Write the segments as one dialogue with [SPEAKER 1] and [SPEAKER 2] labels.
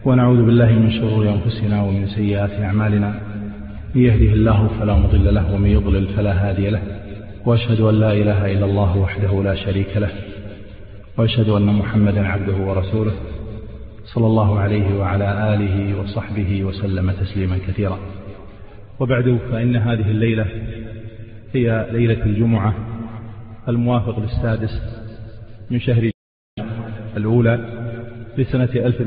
[SPEAKER 1] ونعوذ بالله من شرور أنفسنا ومن سيئات أعمالنا، من يهده الله فلا مضل له ومن يضلل فلا هادي له، وأشهد أن لا إله إلا الله وحده لا شريك له، وأشهد أن محمدا عبده ورسوله صلى الله عليه وعلى آله وصحبه وسلم تسليما كثيرا. وبعد، فإن هذه الليلة هي ليلة الجمعة الموافق للسادس من شهر الأولى لسنة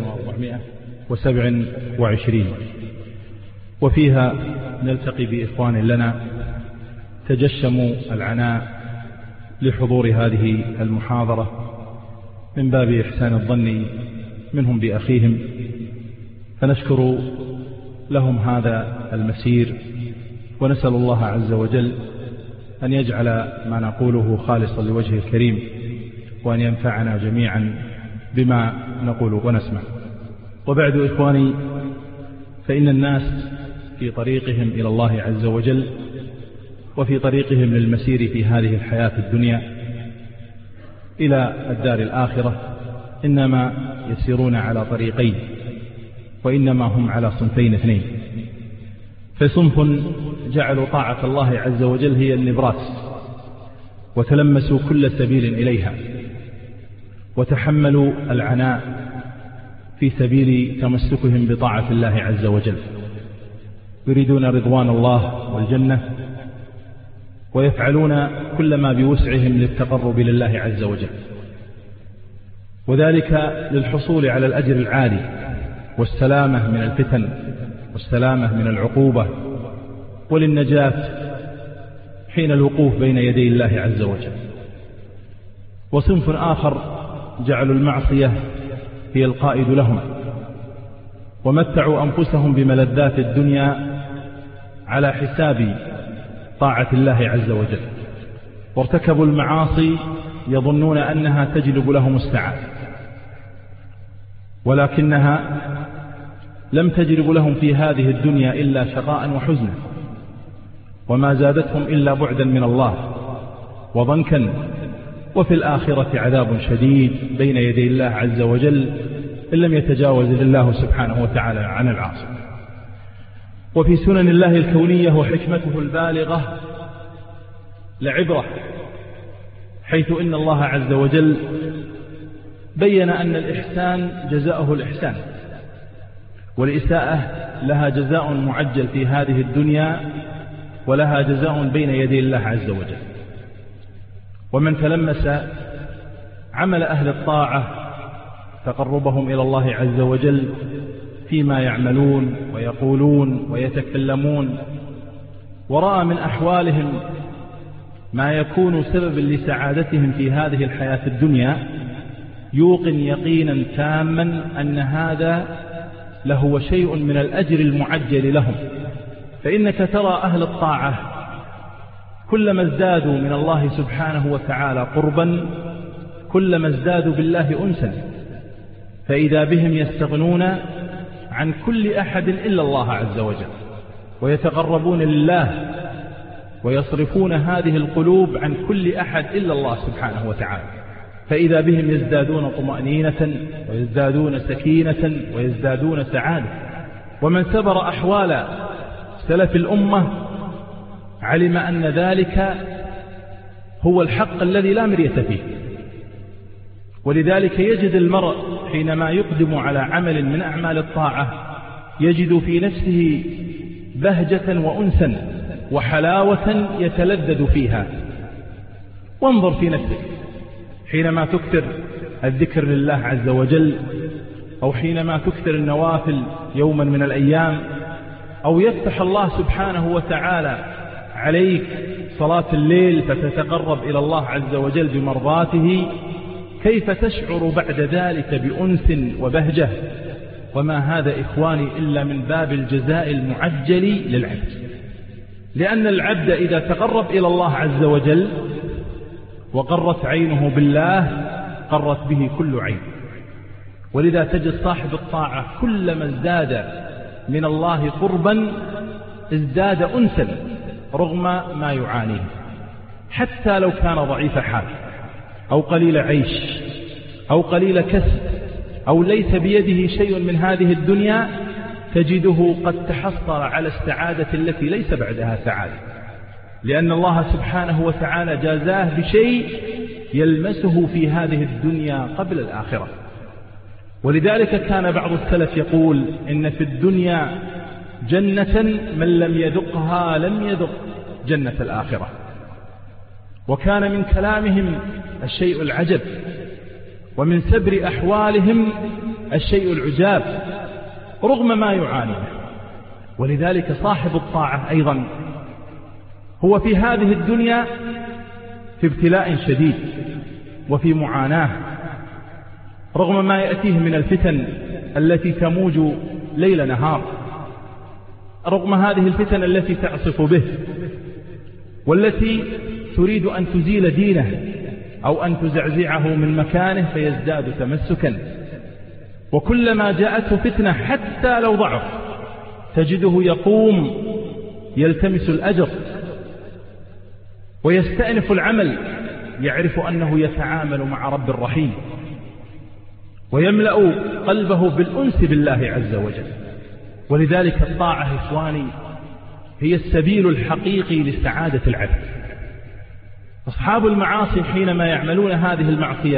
[SPEAKER 1] 1427، وفيها نلتقي بإخوان لنا تجشموا العناء لحضور هذه المحاضرة من باب إحسان الظن منهم بأخيهم، فنشكر لهم هذا المسير، ونسأل الله عز وجل أن يجعل ما نقوله خالصا لوجهه الكريم، وأن ينفعنا جميعا بما نقول ونسمع. وبعد إخواني، فإن الناس في طريقهم إلى الله عز وجل وفي طريقهم للمسير في هذه الحياة الدنيا إلى الدار الآخرة إنما يسيرون على طريقين، وإنما هم على صنفين اثنين. فصنف جعلوا طاعة الله عز وجل هي النبراس، وتلمسوا كل سبيل إليها، وتحملوا العناء في سبيل تمسكهم بطاعة الله عز وجل، يريدون رضوان الله والجنة، ويفعلون كل ما بوسعهم للتقرب لله عز وجل، وذلك للحصول على الأجر العالي والسلامة من الفتن والسلامة من العقوبة، وللنجاة حين الوقوف بين يدي الله عز وجل. وصنف آخر جعلوا المعصية هي القائد لهم، ومتعوا أنفسهم بملذات الدنيا على حساب طاعة الله عز وجل، وارتكبوا المعاصي يظنون أنها تجلب لهم السعادة، ولكنها لم تجلب لهم في هذه الدنيا إلا شقاء وحزنا، وما زادتهم إلا بعدا من الله وضنكا، وفي الآخرة عذاب شديد بين يدي الله عز وجل إن لم يتجاوز الله سبحانه وتعالى عن العاصي. وفي سنن الله الكونية وحكمته البالغة لعبرة، حيث إن الله عز وجل بين أن الإحسان جزاؤه الإحسان، والإساءة لها جزاء معجل في هذه الدنيا، ولها جزاء بين يدي الله عز وجل. ومن تلمس عمل أهل الطاعة تقربهم إلى الله عز وجل فيما يعملون ويقولون ويتكلمون، ورأى من أحوالهم ما يكون سببا لسعادتهم في هذه الحياة الدنيا، يوقن يقينا تاما أن هذا لهو شيء من الأجر المعجل لهم. فإنك ترى أهل الطاعة كلما ازدادوا من الله سبحانه وتعالى قربا كلما ازدادوا بالله أنسا، فإذا بهم يستغنون عن كل أحد إلا الله عز وجل، ويتقربون لله، ويصرفون هذه القلوب عن كل أحد إلا الله سبحانه وتعالى، فإذا بهم يزدادون طمأنينة ويزدادون سكينة ويزدادون سعادة. ومن سبر أحوال سلف الأمة علم أن ذلك هو الحق الذي لا مرية فيه. ولذلك يجد المرء حينما يقدم على عمل من أعمال الطاعة يجد في نفسه بهجة وأنسا وحلاوة يتلذذ فيها. وانظر في نفسك حينما تكثر الذكر لله عز وجل، أو حينما تكثر النوافل يوما من الأيام، أو يفتح الله سبحانه وتعالى عليك صلاة الليل فتتقرب إلى الله عز وجل بمرضاته، كيف تشعر بعد ذلك بأنس وبهجة؟ وما هذا إخواني إلا من باب الجزاء المعجل للعبد، لأن العبد إذا تقرب إلى الله عز وجل وقرت عينه بالله قرت به كل عين. ولذا تجد صاحب الطاعة كلما ازداد من الله قربا ازداد أنسا رغم ما يعانيه، حتى لو كان ضعيف حال أو قليل عيش أو قليل كسب أو ليس بيده شيء من هذه الدنيا تجده قد تحصل على السعادة التي ليس بعدها سعادة، لأن الله سبحانه وتعالى جازاه بشيء يلمسه في هذه الدنيا قبل الآخرة. ولذلك كان بعض السلف يقول إن في الدنيا جنة من لم يذقها لم يذق جنة الآخرة. وكان من كلامهم الشيء العجب، ومن سبر أحوالهم الشيء العجاب رغم ما يعانيه. ولذلك صاحب الطاعة أيضا هو في هذه الدنيا في ابتلاء شديد وفي معاناة، رغم ما يأتيه من الفتن التي تموج ليل نهار، رغم هذه الفتن التي تعصف به والتي تريد أن تزيل دينه أو أن تزعزعه من مكانه فيزداد تمسكا. وكلما جاءته فتنة حتى لو ضعف تجده يقوم يلتمس الأجر ويستأنف العمل، يعرف أنه يتعامل مع رب الرحيم، ويملأ قلبه بالأنس بالله عز وجل. ولذلك الطاعة إخواني هي السبيل الحقيقي لسعادة العبد. أصحاب المعاصي حينما يعملون هذه المعصية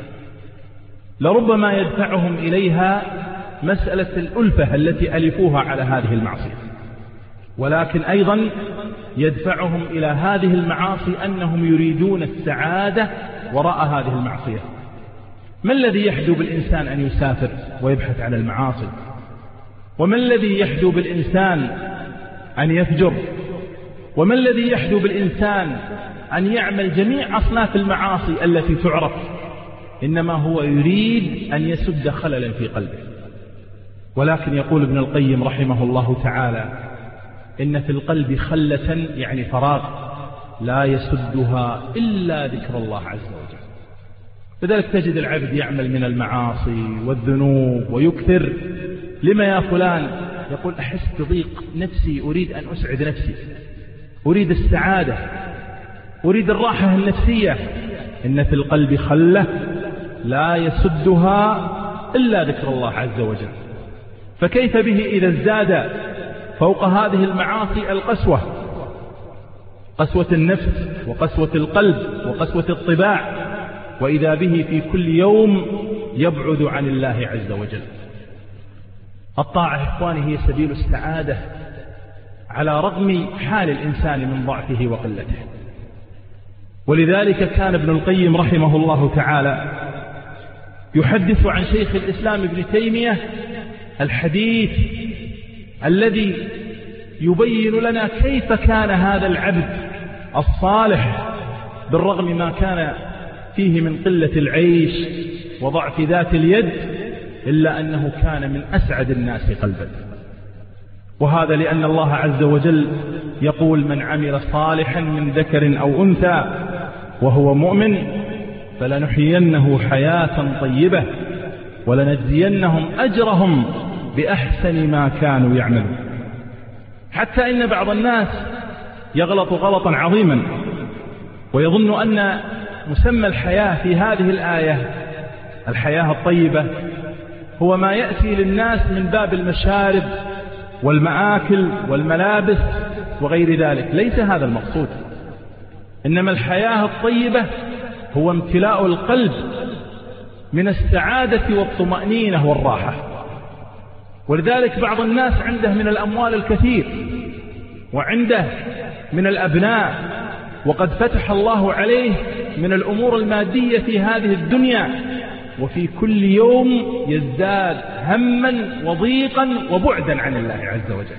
[SPEAKER 1] لربما يدفعهم إليها مسألة الألفة التي ألفوها على هذه المعصية، ولكن أيضا يدفعهم إلى هذه المعاصي أنهم يريدون السعادة وراء هذه المعصية. ما الذي يحدو بالإنسان أن يسافر ويبحث عن المعاصي؟ وما الذي يحدو بالإنسان أن يفجر؟ وما الذي يحدو بالإنسان أن يعمل جميع أصناف المعاصي التي تعرف؟ إنما هو يريد أن يسد خللا في قلبه. ولكن يقول ابن القيم رحمه الله تعالى إن في القلب خلة يعني فراغ لا يسدها إلا ذكر الله عز وجل. لذلك تجد العبد يعمل من المعاصي والذنوب ويكثر. لما يا فلان؟ يقول أحس بضيق نفسي، أريد أن أسعد نفسي، أريد السعادة، أريد الراحة النفسية. إن في القلب خلة لا يسدها إلا ذكر الله عز وجل. فكيف به إذا ازداد فوق هذه المعاصي القسوة، قسوة النفس وقسوة القلب وقسوة الطباع، وإذا به في كل يوم يبعد عن الله عز وجل. الطاعة إخواني هي سبيل السعادة على رغم حال الإنسان من ضعفه وقلته. ولذلك كان ابن القيم رحمه الله تعالى يحدث عن شيخ الإسلام ابن تيمية الحديث الذي يبين لنا كيف كان هذا العبد الصالح بالرغم ما كان فيه من قلة العيش وضعف ذات اليد، إلا أنه كان من أسعد الناس قلبا. وهذا لأن الله عز وجل يقول: من عمل صالحا من ذكر أو أنثى وهو مؤمن فلنحيينه حياة طيبة ولنجزينهم أجرهم بأحسن ما كانوا يعملون. حتى إن بعض الناس يغلط غلطا عظيما ويظن أن مسمى الحياة في هذه الآية الحياة الطيبة هو ما يأتي للناس من باب المشارب والمآكل والملابس وغير ذلك. ليس هذا المقصود، إنما الحياة الطيبة هو امتلاء القلب من السعادة والطمأنينة والراحة. ولذلك بعض الناس عنده من الأموال الكثير وعنده من الأبناء وقد فتح الله عليه من الأمور المادية في هذه الدنيا، وفي كل يوم يزداد هما وضيقا وبعدا عن الله عز وجل.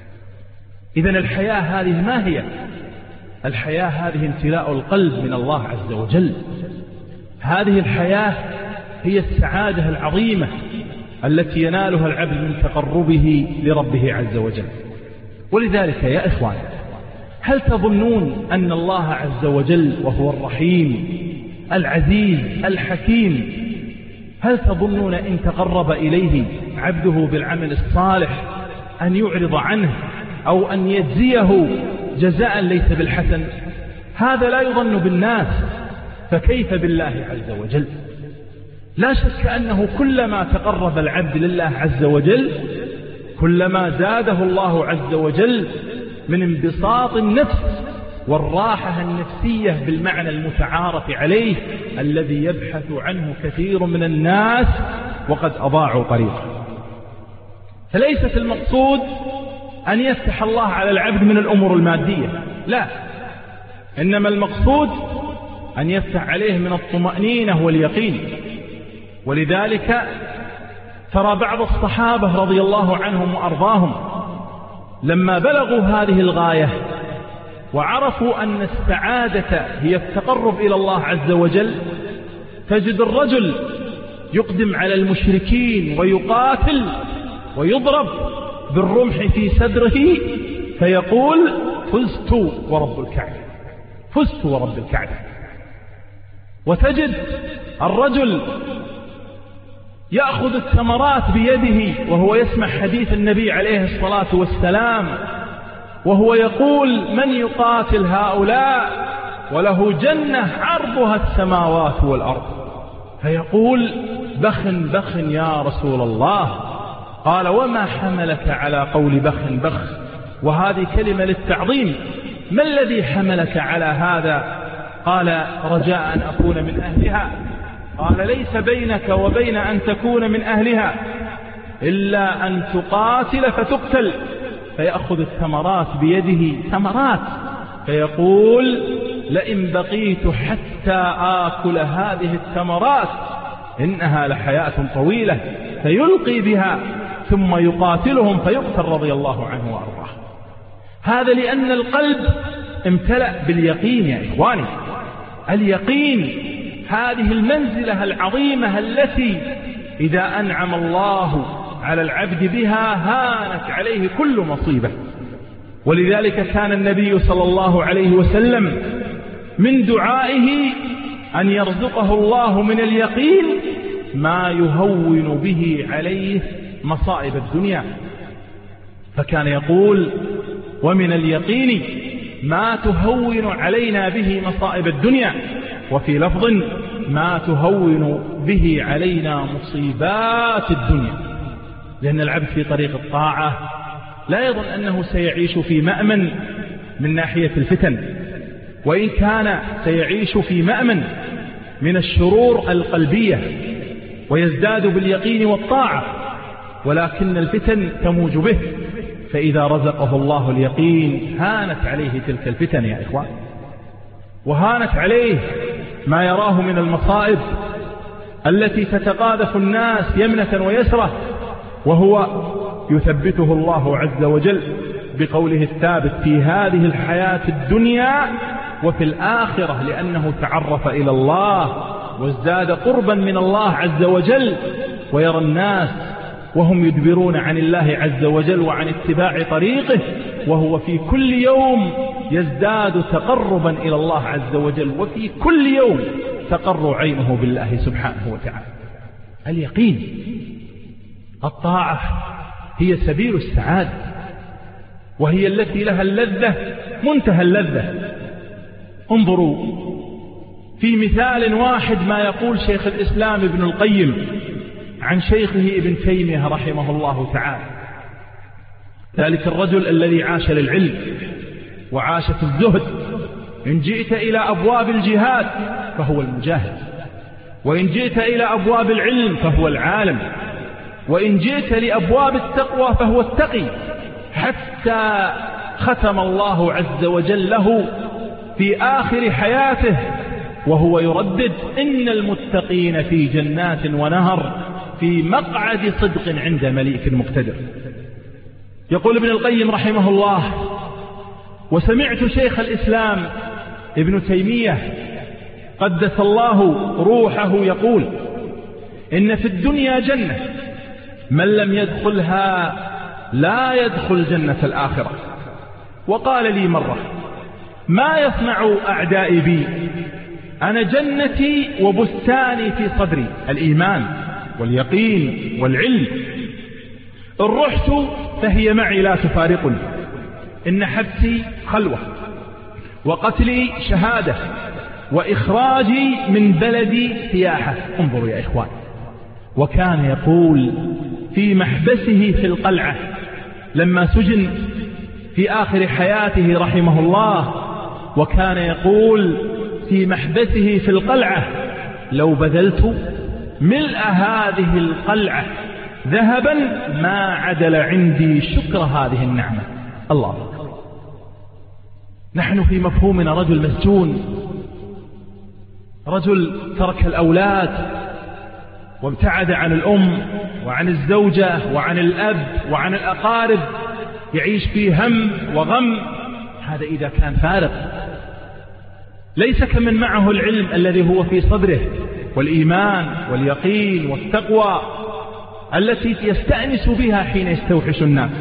[SPEAKER 1] إذن الحياة هذه ما هي؟ الحياة هذه امتلاء القلب من الله عز وجل. هذه الحياة هي السعادة العظيمة التي ينالها العبد من تقربه لربه عز وجل. ولذلك يا إخوان، هل تظنون أن الله عز وجل وهو الرحيم العزيز الحكيم، هل تظنون إن تقرب إليه عبده بالعمل الصالح أن يعرض عنه أو أن يجزيه جزاء ليس بالحسن؟ هذا لا يظن بالناس، فكيف بالله عز وجل؟ لا شك أنه كلما تقرب العبد لله عز وجل كلما زاده الله عز وجل من انبساط النفس والراحة النفسية بالمعنى المتعارف عليه الذي يبحث عنه كثير من الناس وقد أضاعوا طريقه. فليست المقصود أن يفتح الله على العبد من الأمور المادية، لا، إنما المقصود أن يفتح عليه من الطمأنينة واليقين. ولذلك ترى بعض الصحابة رضي الله عنهم وأرضاهم لما بلغوا هذه الغاية وعرفوا أن السعادة هي التقرب إلى الله عز وجل، تجد الرجل يقدم على المشركين ويقاتل ويضرب بالرمح في صدره فيقول فزت ورب الكعبة، فزت ورب الكعبة. وتجد الرجل يأخذ الثمرات بيده وهو يسمع حديث النبي عليه الصلاة والسلام وهو يقول من يقاتل هؤلاء وله جنة عرضها السماوات والأرض، فيقول بخ بخ يا رسول الله. قال وما حملك على قول بخ بخ؟ وهذه كلمة للتعظيم، ما الذي حملك على هذا؟ قال رجاء أن أكون من أهلها. قال ليس بينك وبين أن تكون من أهلها إلا أن تقاتل فتقتل. فيأخذ الثمرات بيده، ثمرات، فيقول لئن بقيت حتى آكل هذه الثمرات إنها لحياة طويلة، فيلقي بها ثم يقاتلهم فيقتل رضي الله عنه وأرضاه. هذا لأن القلب امتلأ باليقين يا إخواني. اليقين هذه المنزلة العظيمة التي إذا أنعم الله على العبد بها هانت عليه كل مصيبة. ولذلك كان النبي صلى الله عليه وسلم من دعائه أن يرزقه الله من اليقين ما يهون به عليه مصائب الدنيا، فكان يقول ومن اليقين ما تهون علينا به مصائب الدنيا، وفي لفظ ما تهون به علينا مصيبات الدنيا. لأن العبد في طريق الطاعة لا يظن أنه سيعيش في مأمن من ناحية الفتن، وإن كان سيعيش في مأمن من الشرور القلبية ويزداد باليقين والطاعة، ولكن الفتن تموج به، فإذا رزقه الله اليقين هانت عليه تلك الفتن يا إخوان، وهانت عليه ما يراه من المصائب التي تتقاذف الناس يمنة ويسرة، وهو يثبته الله عز وجل بقوله الثابت في هذه الحياة الدنيا وفي الآخرة، لأنه تعرف إلى الله وازداد قربا من الله عز وجل، ويرى الناس وهم يدبرون عن الله عز وجل وعن اتباع طريقه، وهو في كل يوم يزداد تقربا إلى الله عز وجل، وفي كل يوم تقر عينه بالله سبحانه وتعالى. اليقين، الطاعة هي سبيل السعادة، وهي التي لها اللذة منتهى اللذة. انظروا في مثال واحد ما يقول شيخ الإسلام ابن القيم عن شيخه ابن تيمية رحمه الله تعالى، ذلك الرجل الذي عاش للعلم وعاش في الزهد. إن جئت إلى أبواب الجهاد فهو المجاهد، وإن جئت إلى أبواب العلم فهو العالم، وإن جئت لأبواب التقوى فهو التقي، حتى ختم الله عز وجل له في آخر حياته وهو يردد إن المتقين في جنات ونهر في مقعد صدق عند مليك مقتدر. يقول ابن القيم رحمه الله: وسمعت شيخ الإسلام ابن تيمية قدس الله روحه يقول: إن في الدنيا جنة من لم يدخلها لا يدخل جنة الآخرة. وقال لي مرة: ما يصنع أعدائي بي؟ أنا جنتي وبستاني في صدري، الإيمان واليقين والعلم. إن رحت فهي معي لا تفارقني، إن حبسي خلوة، وقتلي شهادة، وإخراجي من بلدي سياحة. انظروا يا إخوان، وكان يقول في محبسه في القلعة لما سجن في آخر حياته رحمه الله، وكان يقول في محبسه في القلعة: لو بذلت ملء هذه القلعة ذهبا ما عدل عندي شكر هذه النعمة. الله أكبر. نحن في مفهومنا رجل مسجون، رجل ترك الأولاد وابتعد عن الأم وعن الزوجة وعن الأب وعن الأقارب، يعيش في هم وغم. هذا إذا كان فارغ، ليس كمن معه العلم الذي هو في صدره والإيمان واليقين والتقوى التي يستأنس بها حين يستوحش الناس.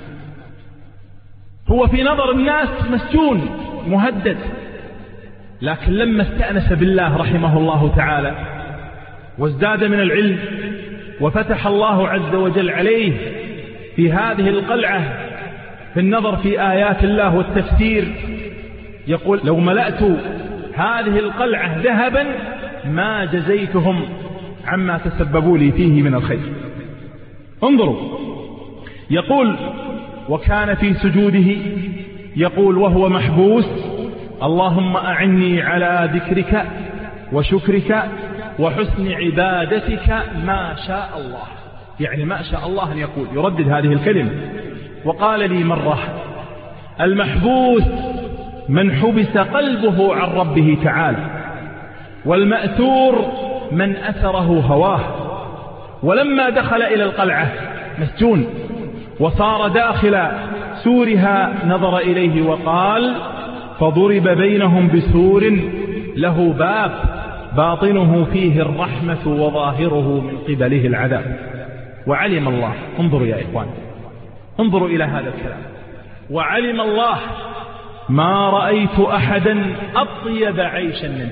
[SPEAKER 1] هو في نظر الناس مسجون مهدد، لكن لما استأنس بالله رحمه الله تعالى وازداد من العلم وفتح الله عز وجل عليه في هذه القلعة في النظر في آيات الله والتفسير، يقول: لو ملأت هذه القلعة ذهبا ما جزيتهم عما تسببوا لي فيه من الخير. انظروا، يقول: وكان في سجوده يقول وهو محبوس: اللهم أعني على ذكرك وشكرك وحسن عبادتك ما شاء الله. يعني ما شاء الله أن يقول، يردد هذه الكلمة. وقال لي مرة: المحبوس من حبس قلبه عن ربه تعالى، والمأثور من أثره هواه. ولما دخل إلى القلعة مسجون وصار داخل سورها نظر إليه وقال: فضرب بينهم بسور له باب باطنه فيه الرحمة وظاهره من قبله العذاب. وعلم الله، انظروا يا إخوان، انظروا إلى هذا الكلام: وعلم الله ما رأيت أحدا أطيب عيشا منه.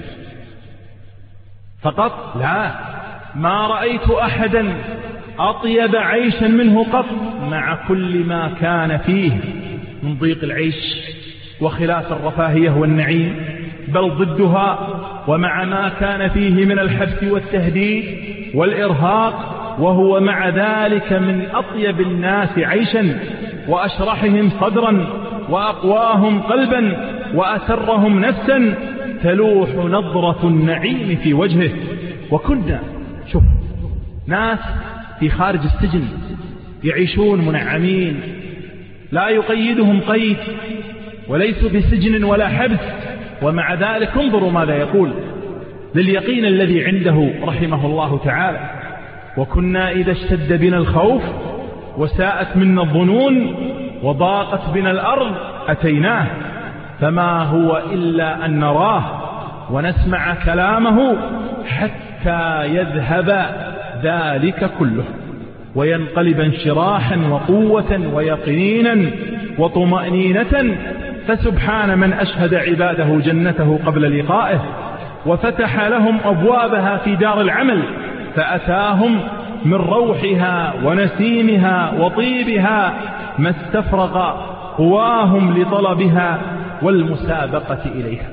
[SPEAKER 1] فقط لا، ما رأيت أحدا أطيب عيشا منه قط، مع كل ما كان فيه من ضيق العيش وخلاف الرفاهية والنعيم، بل ضدها، ومع ما كان فيه من الحبس والتهديد والإرهاق، وهو مع ذلك من أطيب الناس عيشا وأشرحهم صدرا وأقواهم قلبا وأسرهم نفسا، تلوح نظرة النعيم في وجهه. وكنا شوف ناس في خارج السجن يعيشون منعمين، لا يقيدهم قيد، وليسوا بسجن ولا حبس، ومع ذلك انظروا ماذا يقول لليقين الذي عنده رحمه الله تعالى: وكنا إذا اشتد بنا الخوف وساءت منا الظنون وضاقت بنا الأرض أتيناه، فما هو إلا أن نراه ونسمع كلامه حتى يذهب ذلك كله وينقلب انشراحا وقوة ويقينا وطمأنينة. فسبحان من أشهد عباده جنته قبل لقائه وفتح لهم أبوابها في دار العمل، فأتاهم من روحها ونسيمها وطيبها ما استفرغ قواهم لطلبها والمسابقة إليها.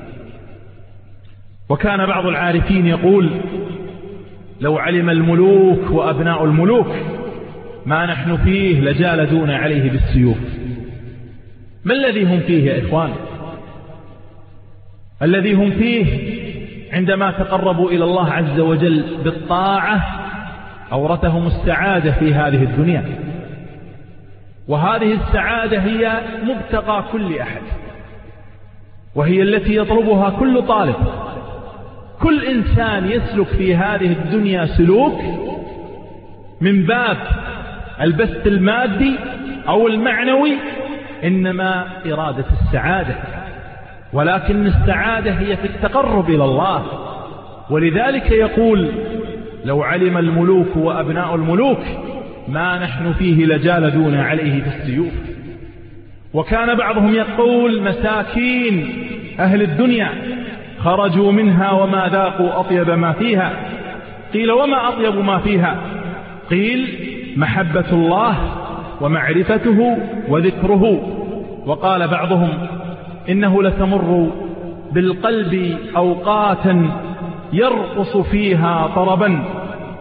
[SPEAKER 1] وكان بعض العارفين يقول: لو علم الملوك وأبناء الملوك ما نحن فيه لجالدون عليه بالسيوف. ما الذي هم فيه يا إخوان؟ الذي هم فيه عندما تقربوا إلى الله عز وجل بالطاعة أورثهم السعادة في هذه الدنيا، وهذه السعادة هي مبتغى كل أحد، وهي التي يطلبها كل طالب. كل إنسان يسلك في هذه الدنيا سلوك من باب البث المادي أو المعنوي، إنما إرادة السعادة، ولكن السعادة هي في التقرب إلى الله. ولذلك يقول: لو علم الملوك وأبناء الملوك ما نحن فيه لجالدون عليه بالسيوف. وكان بعضهم يقول: مساكين أهل الدنيا خرجوا منها وما ذاقوا أطيب ما فيها. قيل: وما أطيب ما فيها؟ قيل: محبة الله ومعرفته وذكره. وقال بعضهم: إنه لتمر بالقلب أوقاتا يرقص فيها طربا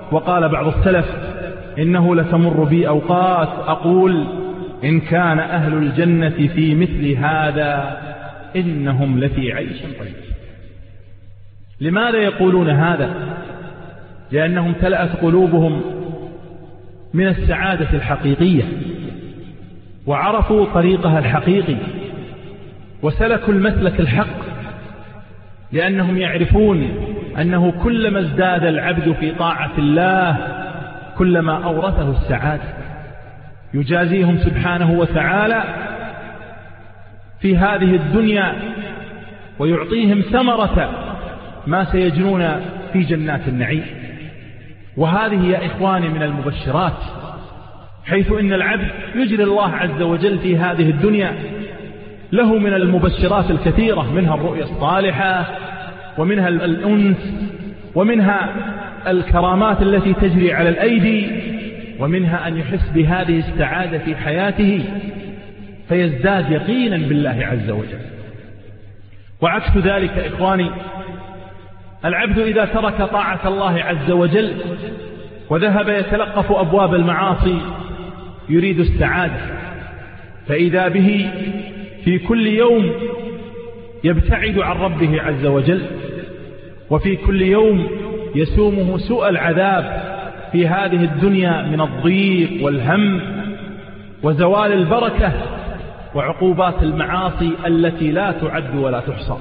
[SPEAKER 1] وقال بعض السلف: إنه لتمر بي أوقات أقول إن كان أهل الجنة في مثل هذا إنهم لفي عيش طيب. لماذا يقولون هذا؟ لأنهم امتلأت قلوبهم من السعادة الحقيقية، وعرفوا طريقها الحقيقي، وسلكوا المسلك الحق، لأنهم يعرفون أنه كلما ازداد العبد في طاعة الله كلما أورثه السعادة. يجازيهم سبحانه وتعالى في هذه الدنيا ويعطيهم ثمرة ما سيجنون في جنات النعيم. وهذه يا إخواني من المبشرات، حيث إن العبد يجري الله عز وجل في هذه الدنيا له من المبشرات الكثيرة، منها الرؤيا الصالحة، ومنها الأنس، ومنها الكرامات التي تجري على الأيدي، ومنها أن يحس بهذه السعادة في حياته فيزداد يقينا بالله عز وجل. وعكس ذلك إخواني، العبد إذا ترك طاعة الله عز وجل وذهب يتلقف أبواب المعاصي يريد السعادة، فإذا به في كل يوم يبتعد عن ربه عز وجل، وفي كل يوم يسومه سوء العذاب في هذه الدنيا من الضيق والهم وزوال البركة وعقوبات المعاصي التي لا تعد ولا تحصى.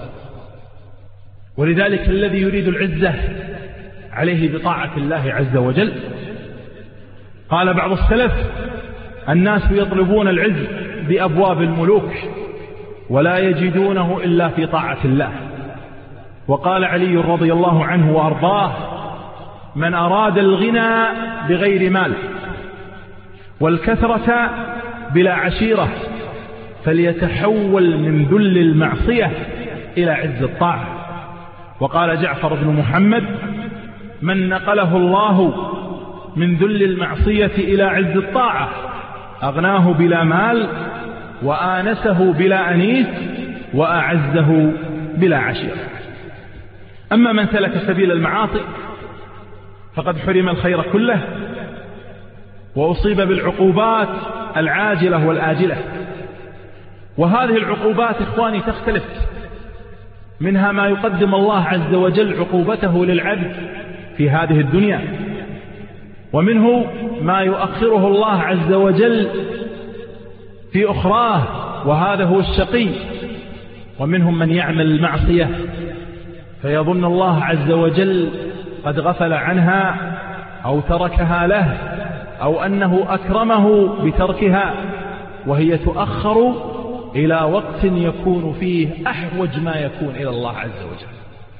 [SPEAKER 1] ولذلك الذي يريد العزة عليه بطاعة الله عز وجل. قال بعض السلف: الناس يطلبون العز بأبواب الملوك ولا يجدونه إلا في طاعة الله. وقال علي رضي الله عنه وأرضاه: من أراد الغنى بغير مال والكثرة بلا عشيرة فليتحول من ذل المعصية إلى عز الطاعة. وقال جعفر بن محمد: من نقله الله من ذل المعصية إلى عز الطاعة أغناه بلا مال وآنسه بلا أنيس وأعزه بلا عشيرة. أما من سلك سبيل المعاصي فقد حرم الخير كله وأصيب بالعقوبات العاجلة والآجلة. وهذه العقوبات إخواني تختلف، منها ما يقدم الله عز وجل عقوبته للعبد في هذه الدنيا، ومنه ما يؤخره الله عز وجل في أخراه وهذا هو الشقي. ومنهم من يعمل المعصية فيظن الله عز وجل قد غفل عنها أو تركها له أو أنه أكرمه بتركها، وهي تؤخر إلى وقت يكون فيه أحوج ما يكون إلى الله عز وجل،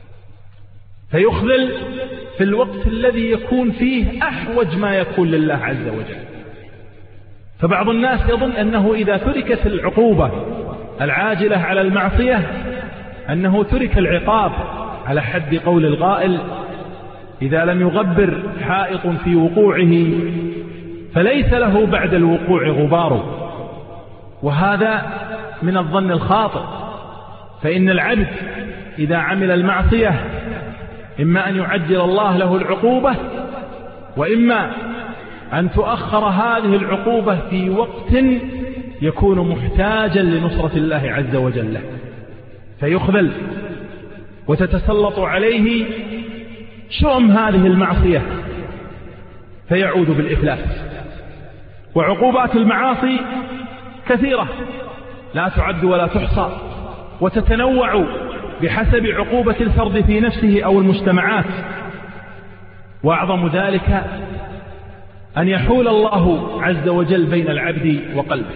[SPEAKER 1] فيخذل في الوقت الذي يكون فيه أحوج ما يكون لله عز وجل. فبعض الناس يظن أنه إذا تركت العقوبة العاجلة على المعصية أنه ترك العقاب، على حد قول القائل: إذا لم يغبر حائط في وقوعه فليس له بعد الوقوع غبار. وهذا من الظن الخاطئ، فإن العبد إذا عمل المعصية إما أن يعجل الله له العقوبة، وإما أن تؤخر هذه العقوبة في وقت يكون محتاجا لنصرة الله عز وجل له، فيخذل وتتسلط عليه شؤم هذه المعصية فيعود بالإفلاس. وعقوبات المعاصي كثيرة لا تعد ولا تحصى، وتتنوع بحسب عقوبة الفرد في نفسه أو المجتمعات. وأعظم ذلك أن يحول الله عز وجل بين العبد وقلبه.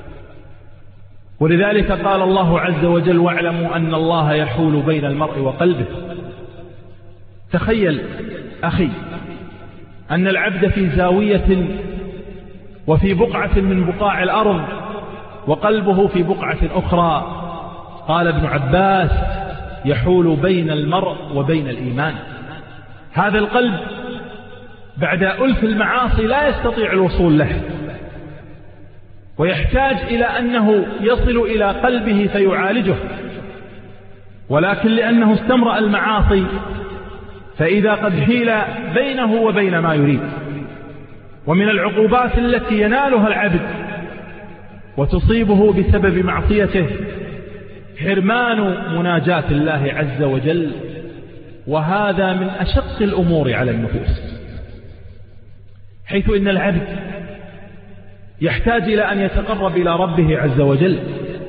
[SPEAKER 1] ولذلك قال الله عز وجل: واعلموا أن الله يحول بين المرء وقلبه. تخيل أخي أن العبد في زاوية وفي بقعة من بقاع الأرض وقلبه في بقعة أخرى. قال ابن عباس: يحول بين المرء وبين الإيمان. هذا القلب بعد ألف المعاصي لا يستطيع الوصول له، ويحتاج إلى أنه يصل إلى قلبه فيعالجه، ولكن لأنه استمرأ المعاصي فإذا قد حيل بينه وبين ما يريد. ومن العقوبات التي ينالها العبد وتصيبه بسبب معصيته حرمان مناجاة الله عز وجل، وهذا من أشق الأمور على النفوس، حيث إن العبد يحتاج إلى أن يتقرب إلى ربه عز وجل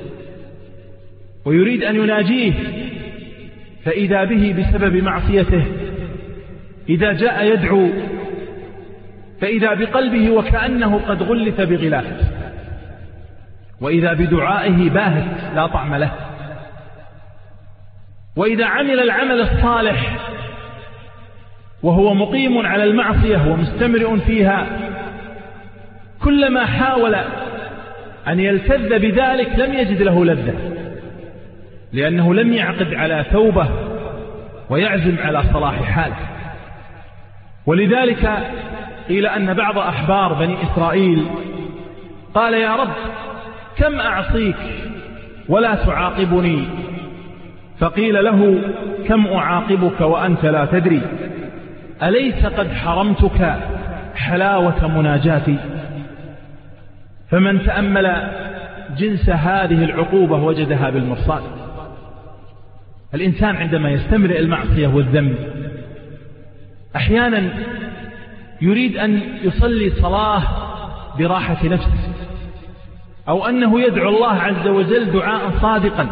[SPEAKER 1] ويريد أن يناجيه، فإذا به بسبب معصيته إذا جاء يدعو فإذا بقلبه وكأنه قد غلف بغلافه، وإذا بدعائه باهت لا طعم له. وإذا عمل العمل الصالح وهو مقيم على المعصية ومستمرئ فيها، كلما حاول أن يلتذ بذلك لم يجد له لذة، لأنه لم يعقد على توبة ويعزم على صلاح حاله. ولذلك قيل أن بعض أحبار بني إسرائيل قال: يا رب كم أعصيك ولا تعاقبني؟ فقيل له: كم أعاقبك وأنت لا تدري؟ أليس قد حرمتك حلاوة مناجاتي؟ فمن تأمل جنس هذه العقوبة وجدها بالمرصاد. الإنسان عندما يستمرئ المعصية والذنب أحيانا يريد أن يصلي صلاة براحة نفسه، أو أنه يدعو الله عز وجل دعاء صادقا،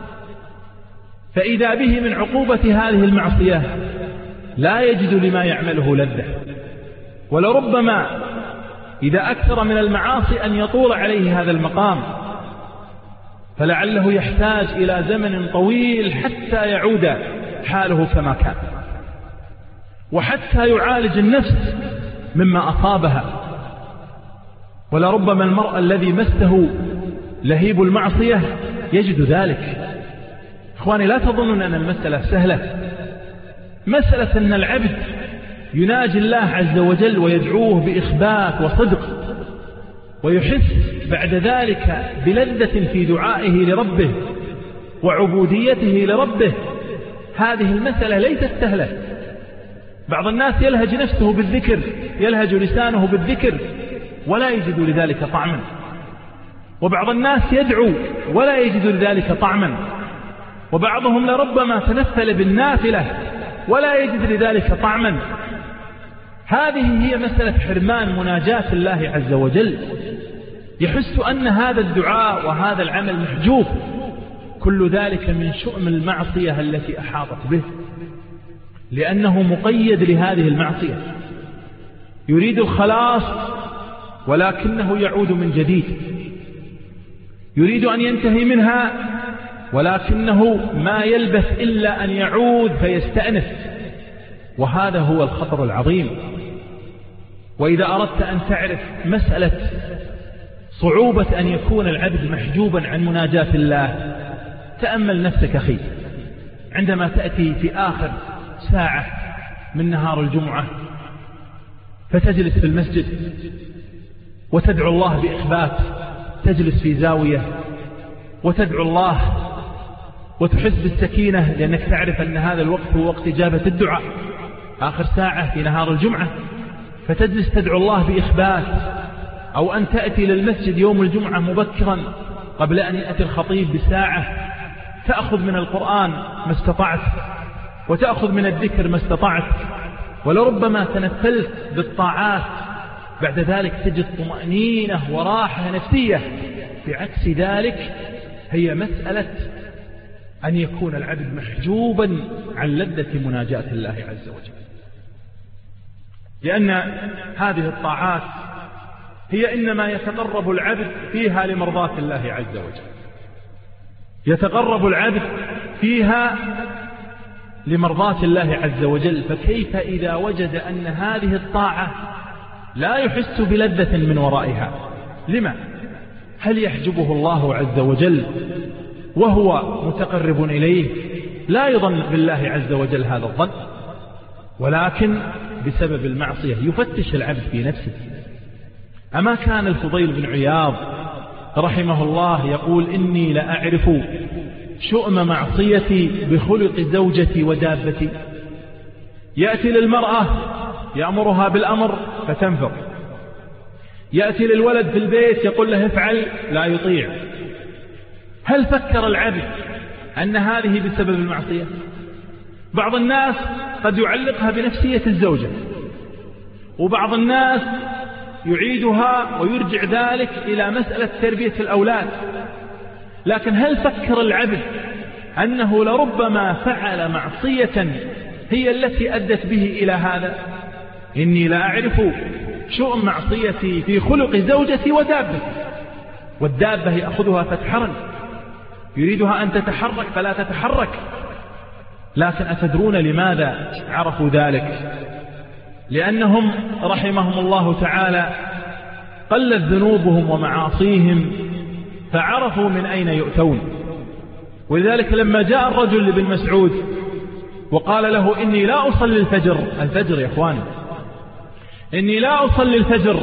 [SPEAKER 1] فإذا به من عقوبة هذه المعصية لا يجد لما يعمله لذة، ولربما إذا أكثر من المعاصي أن يطول عليه هذا المقام، فلعله يحتاج إلى زمن طويل حتى يعود حاله كما كان، وحتى يعالج النفس مما أصابها. ولربما المرء الذي مسه لهيب المعصية يجد ذلك. إخواني، لا تظنون أن المسألة سهلة. مسألة أن العبد يناجي الله عز وجل ويدعوه بإخبات وصدق، ويحس بعد ذلك بلذة في دعائه لربه وعبوديته لربه، هذه المسألة ليست سهلة. بعض الناس يلهج نفسه بالذكر، يلهج لسانه بالذكر ولا يجد لذلك طعما، وبعض الناس يدعو ولا يجد لذلك طعما، وبعضهم لربما تنفل بالنافلة ولا يجد لذلك طعما. هذه هي مسألة حرمان مناجاة الله عز وجل. يحس أن هذا الدعاء وهذا العمل محجوب، كل ذلك من شؤم المعصية التي أحاطت به، لأنه مقيد لهذه المعصية، يريد الخلاص ولكنه يعود من جديد، يريد أن ينتهي منها ولكنه ما يلبث إلا أن يعود فيستأنف، وهذا هو الخطر العظيم. وإذا أردت أن تعرف مسألة صعوبة أن يكون العبد محجوبا عن مناجاة الله، تأمل نفسك أخي عندما تأتي في آخر ساعة من نهار الجمعة فتجلس في المسجد وتدعو الله بإخبات، تجلس في زاوية وتدعو الله وتحس بالسكينة، لأنك تعرف أن هذا الوقت هو وقت إجابة الدعاء، آخر ساعة في نهار الجمعة، فتجلس تدعو الله بإخبات. أو أن تأتي للمسجد يوم الجمعة مبكرا قبل أن يأتي الخطيب بساعة، تأخذ من القرآن ما استطعت وتأخذ من الذكر ما استطعت، ولربما تنفلت بالطاعات، بعد ذلك تجد طمأنينة وراحة نفسية. بعكس ذلك هي مسألة أن يكون العبد محجوبا عن لذة مناجاة الله عز وجل، لأن هذه الطاعات هي إنما يتقرب العبد فيها لمرضاة الله عز وجل، يتقرب العبد فيها لمرضاة الله عز وجل. فكيف إذا وجد أن هذه الطاعة لا يحس بلذة من ورائها؟ لما؟ هل يحجبه الله عز وجل وهو متقرب إليه؟ لا يظن بالله عز وجل هذا الظن، ولكن بسبب المعصية يفتش العبد في نفسه. أما كان الفضيل بن عياض رحمه الله يقول: إني لأعرف شؤم معصيتي بخلق زوجتي ودابتي. يأتي للمرأة يأمرها بالأمر فتنفر، يأتي للولد في البيت يقول له افعل لا يطيع. هل فكر العبد أن هذه بسبب المعصية؟ بعض الناس قد يعلقها بنفسية الزوجة، وبعض الناس يعيدها ويرجع ذلك إلى مسألة تربية الأولاد. لكن هل فكر العبد أنه لربما فعل معصية هي التي أدت به إلى هذا؟ إني لا أعرف شؤم معصيتي في خلق زوجتي ودابتي، والدابة يأخذها فتحرا يريدها أن تتحرك فلا تتحرك. لكن أتدرون لماذا عرفوا ذلك؟ لأنهم رحمهم الله تعالى قلت ذنوبهم ومعاصيهم فعرفوا من أين يؤتون. ولذلك لما جاء الرجل لابن مسعود وقال له إني لا أصلي الفجر يا إخواني، إني لا أصلي الفجر،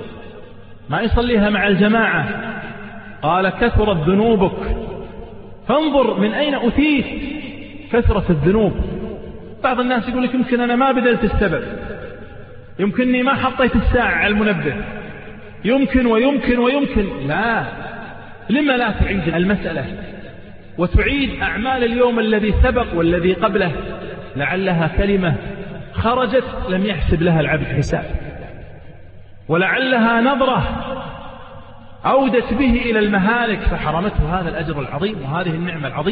[SPEAKER 1] ما يصليها مع الجماعة، قال كثرت ذنوبك، فانظر من أين أتيت كثرة الذنوب. بعض الناس يقول لك يمكن أنا ما بذلت السبب، يمكنني ما حطيت الساعة على المنبه، يمكن ويمكن ويمكن. لا، لما لا تعيد المسألة وتعيد أعمال اليوم الذي سبق والذي قبله؟ لعلها كلمة خرجت لم يحسب لها العبد حساب، ولعلها نظرة أودت به إلى المهالك فحرمته هذا الأجر العظيم وهذه النعمة العظيم.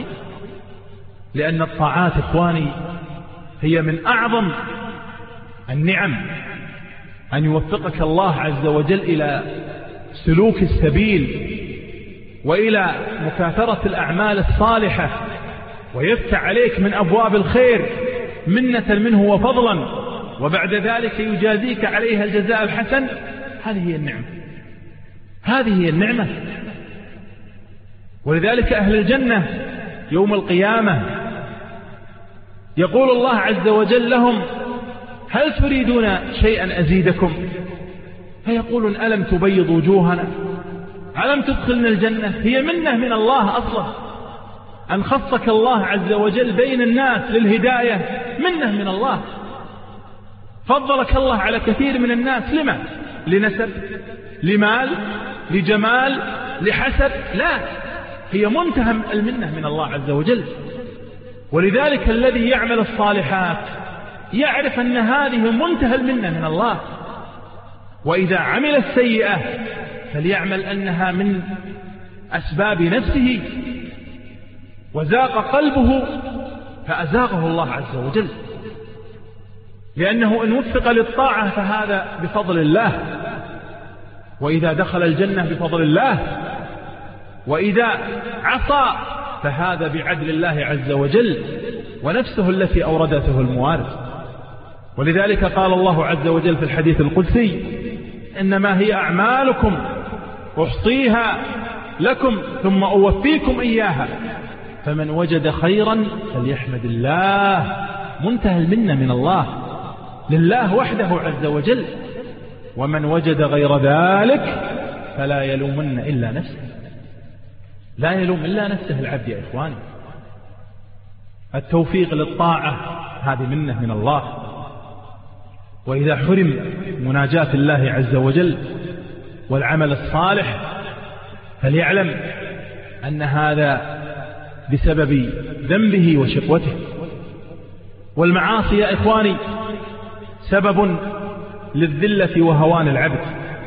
[SPEAKER 1] لأن الطاعات إخواني هي من أعظم النعم، أن يوفقك الله عز وجل إلى سلوك السبيل وإلى مكاثرة الأعمال الصالحة، ويفتح عليك من أبواب الخير منة منه وفضلا، وبعد ذلك يجازيك عليها الجزاء الحسن. هذه هي النعمة، هذه هي النعمة. ولذلك أهل الجنة يوم القيامة يقول الله عز وجل لهم هل تريدون شيئا أزيدكم؟ فيقولون ألم تبيض وجوهنا، ألم تدخلنا الجنة؟ هي منة من الله أصلا أن خصك الله عز وجل بين الناس للهداية، منة من الله. فضلك الله على كثير من الناس، لما؟ لنسب، لمال، لجمال، لحسب؟ لا، هي منتهى المنة من الله عز وجل. ولذلك الذي يعمل الصالحات يعرف أن هذه منتهى المنة من الله، وإذا عمل السيئة فليعمل أنها من أسباب نفسه، وزاق قلبه فأزاقه الله عز وجل، لأنه إن وفق للطاعة فهذا بفضل الله، وإذا دخل الجنة بفضل الله، وإذا عصى فهذا بعدل الله عز وجل ونفسه التي أوردته الموارد. ولذلك قال الله عز وجل في الحديث القدسي إنما هي أعمالكم أحصيها لكم ثم أوفيكم إياها فمن وجد خيرا فليحمد الله. منتهى المنة من الله لله وحده عز وجل. ومن وجد غير ذلك فلا يلومن إلا نفسه، لا يلوم إلا نفسه العبد يا إخواني. التوفيق للطاعة هذه منة من الله، وإذا حرم مناجاة الله عز وجل والعمل الصالح فليعلم أن هذا بسبب ذنبه وشقوته. والمعاصي يا إخواني سبب للذلة وهوان العبد،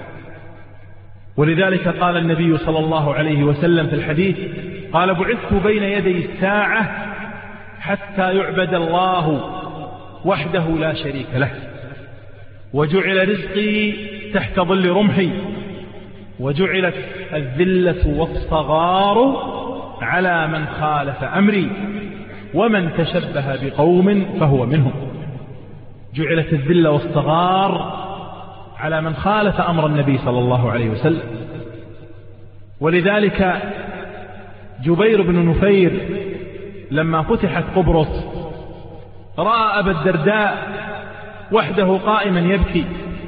[SPEAKER 1] ولذلك قال النبي صلى الله عليه وسلم في الحديث قال بعثت بين يدي الساعة حتى يعبد الله وحده لا شريك له، وجعل رزقي تحت ظل رمحي، وجعلت الذلة والصغار على من خالف أمري، ومن تشبه بقوم فهو منهم. جعلت الذلة والصغار على من خالف أمر النبي صلى الله عليه وسلم. ولذلك جبير بن نفير لما فتحت قبرص رأى أبا الدرداء وحده قائما يبكي،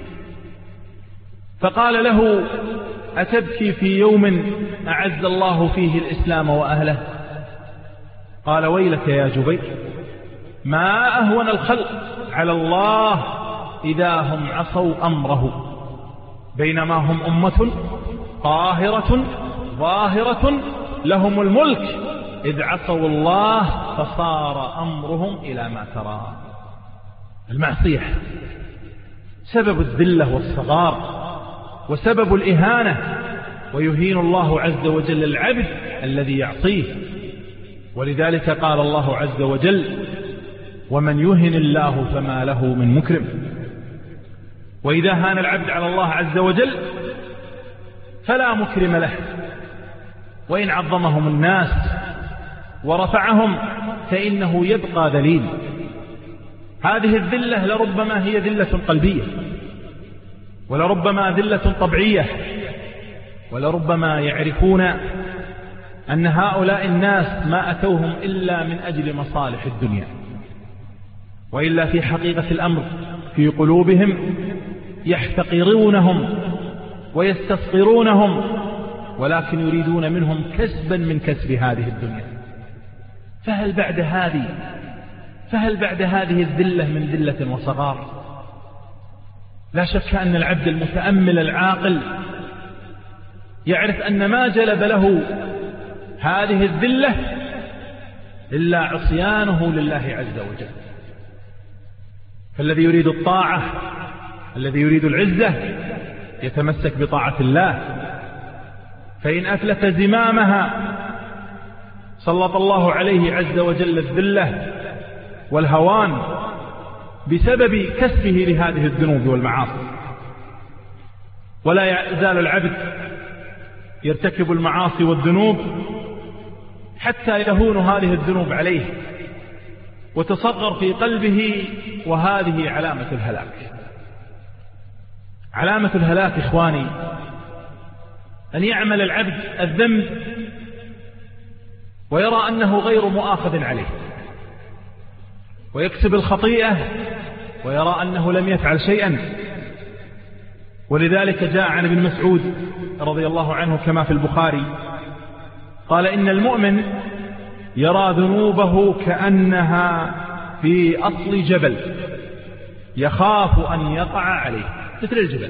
[SPEAKER 1] فقال له أتبكي في يوم أعز الله فيه الإسلام وأهله؟ قال ويلك يا جبير، ما أهون الخلق على الله إذا هم عصوا أمره، بينما هم أمة قاهرة ظاهرة لهم الملك إذ عصوا الله فصار أمرهم إلى ما ترى. المعصية سبب الذلة والصغار وسبب الإهانة، ويهين الله عز وجل العبد الذي يعصيه. ولذلك قال الله عز وجل: ومن يهن الله فما له من مكرم. وإذا هان العبد على الله عز وجل فلا مكرم له، وإن عظمهم الناس ورفعهم فإنه يبقى ذليل. هذه الذلة لربما هي ذلة قلبية، ولربما ذلة طبعية، ولربما يعرفون أن هؤلاء الناس ما أتوهم إلا من أجل مصالح الدنيا، وإلا في حقيقة الأمر في قلوبهم يحتقرونهم ويستصغرونهم، ولكن يريدون منهم كسبا من كسب هذه الدنيا. فهل بعد هذه الذلة من ذلة وصغار؟ لا شك أن العبد المتأمل العاقل يعرف أن ما جلب له هذه الذلة إلا عصيانه لله عز وجل. فالذي يريد الطاعة، الذي يريد العزة، يتمسك بطاعة الله، فإن أفلت زمامها سلط الله عليه عز وجل الذلة والهوان بسبب كسبه لهذه الذنوب والمعاصي. ولا يزال العبد يرتكب المعاصي والذنوب حتى يهون هذه الذنوب عليه وتصغر في قلبه، وهذه علامة الهلاك. علامة الهلاك إخواني أن يعمل العبد الذنب ويرى أنه غير مؤاخذ عليه، ويكسب الخطيئة ويرى أنه لم يفعل شيئا. ولذلك جاء عن ابن مسعود رضي الله عنه كما في البخاري قال: إن المؤمن يرى ذنوبه كأنها في أصل جبل يخاف أن يقع عليه، مثل الجبل،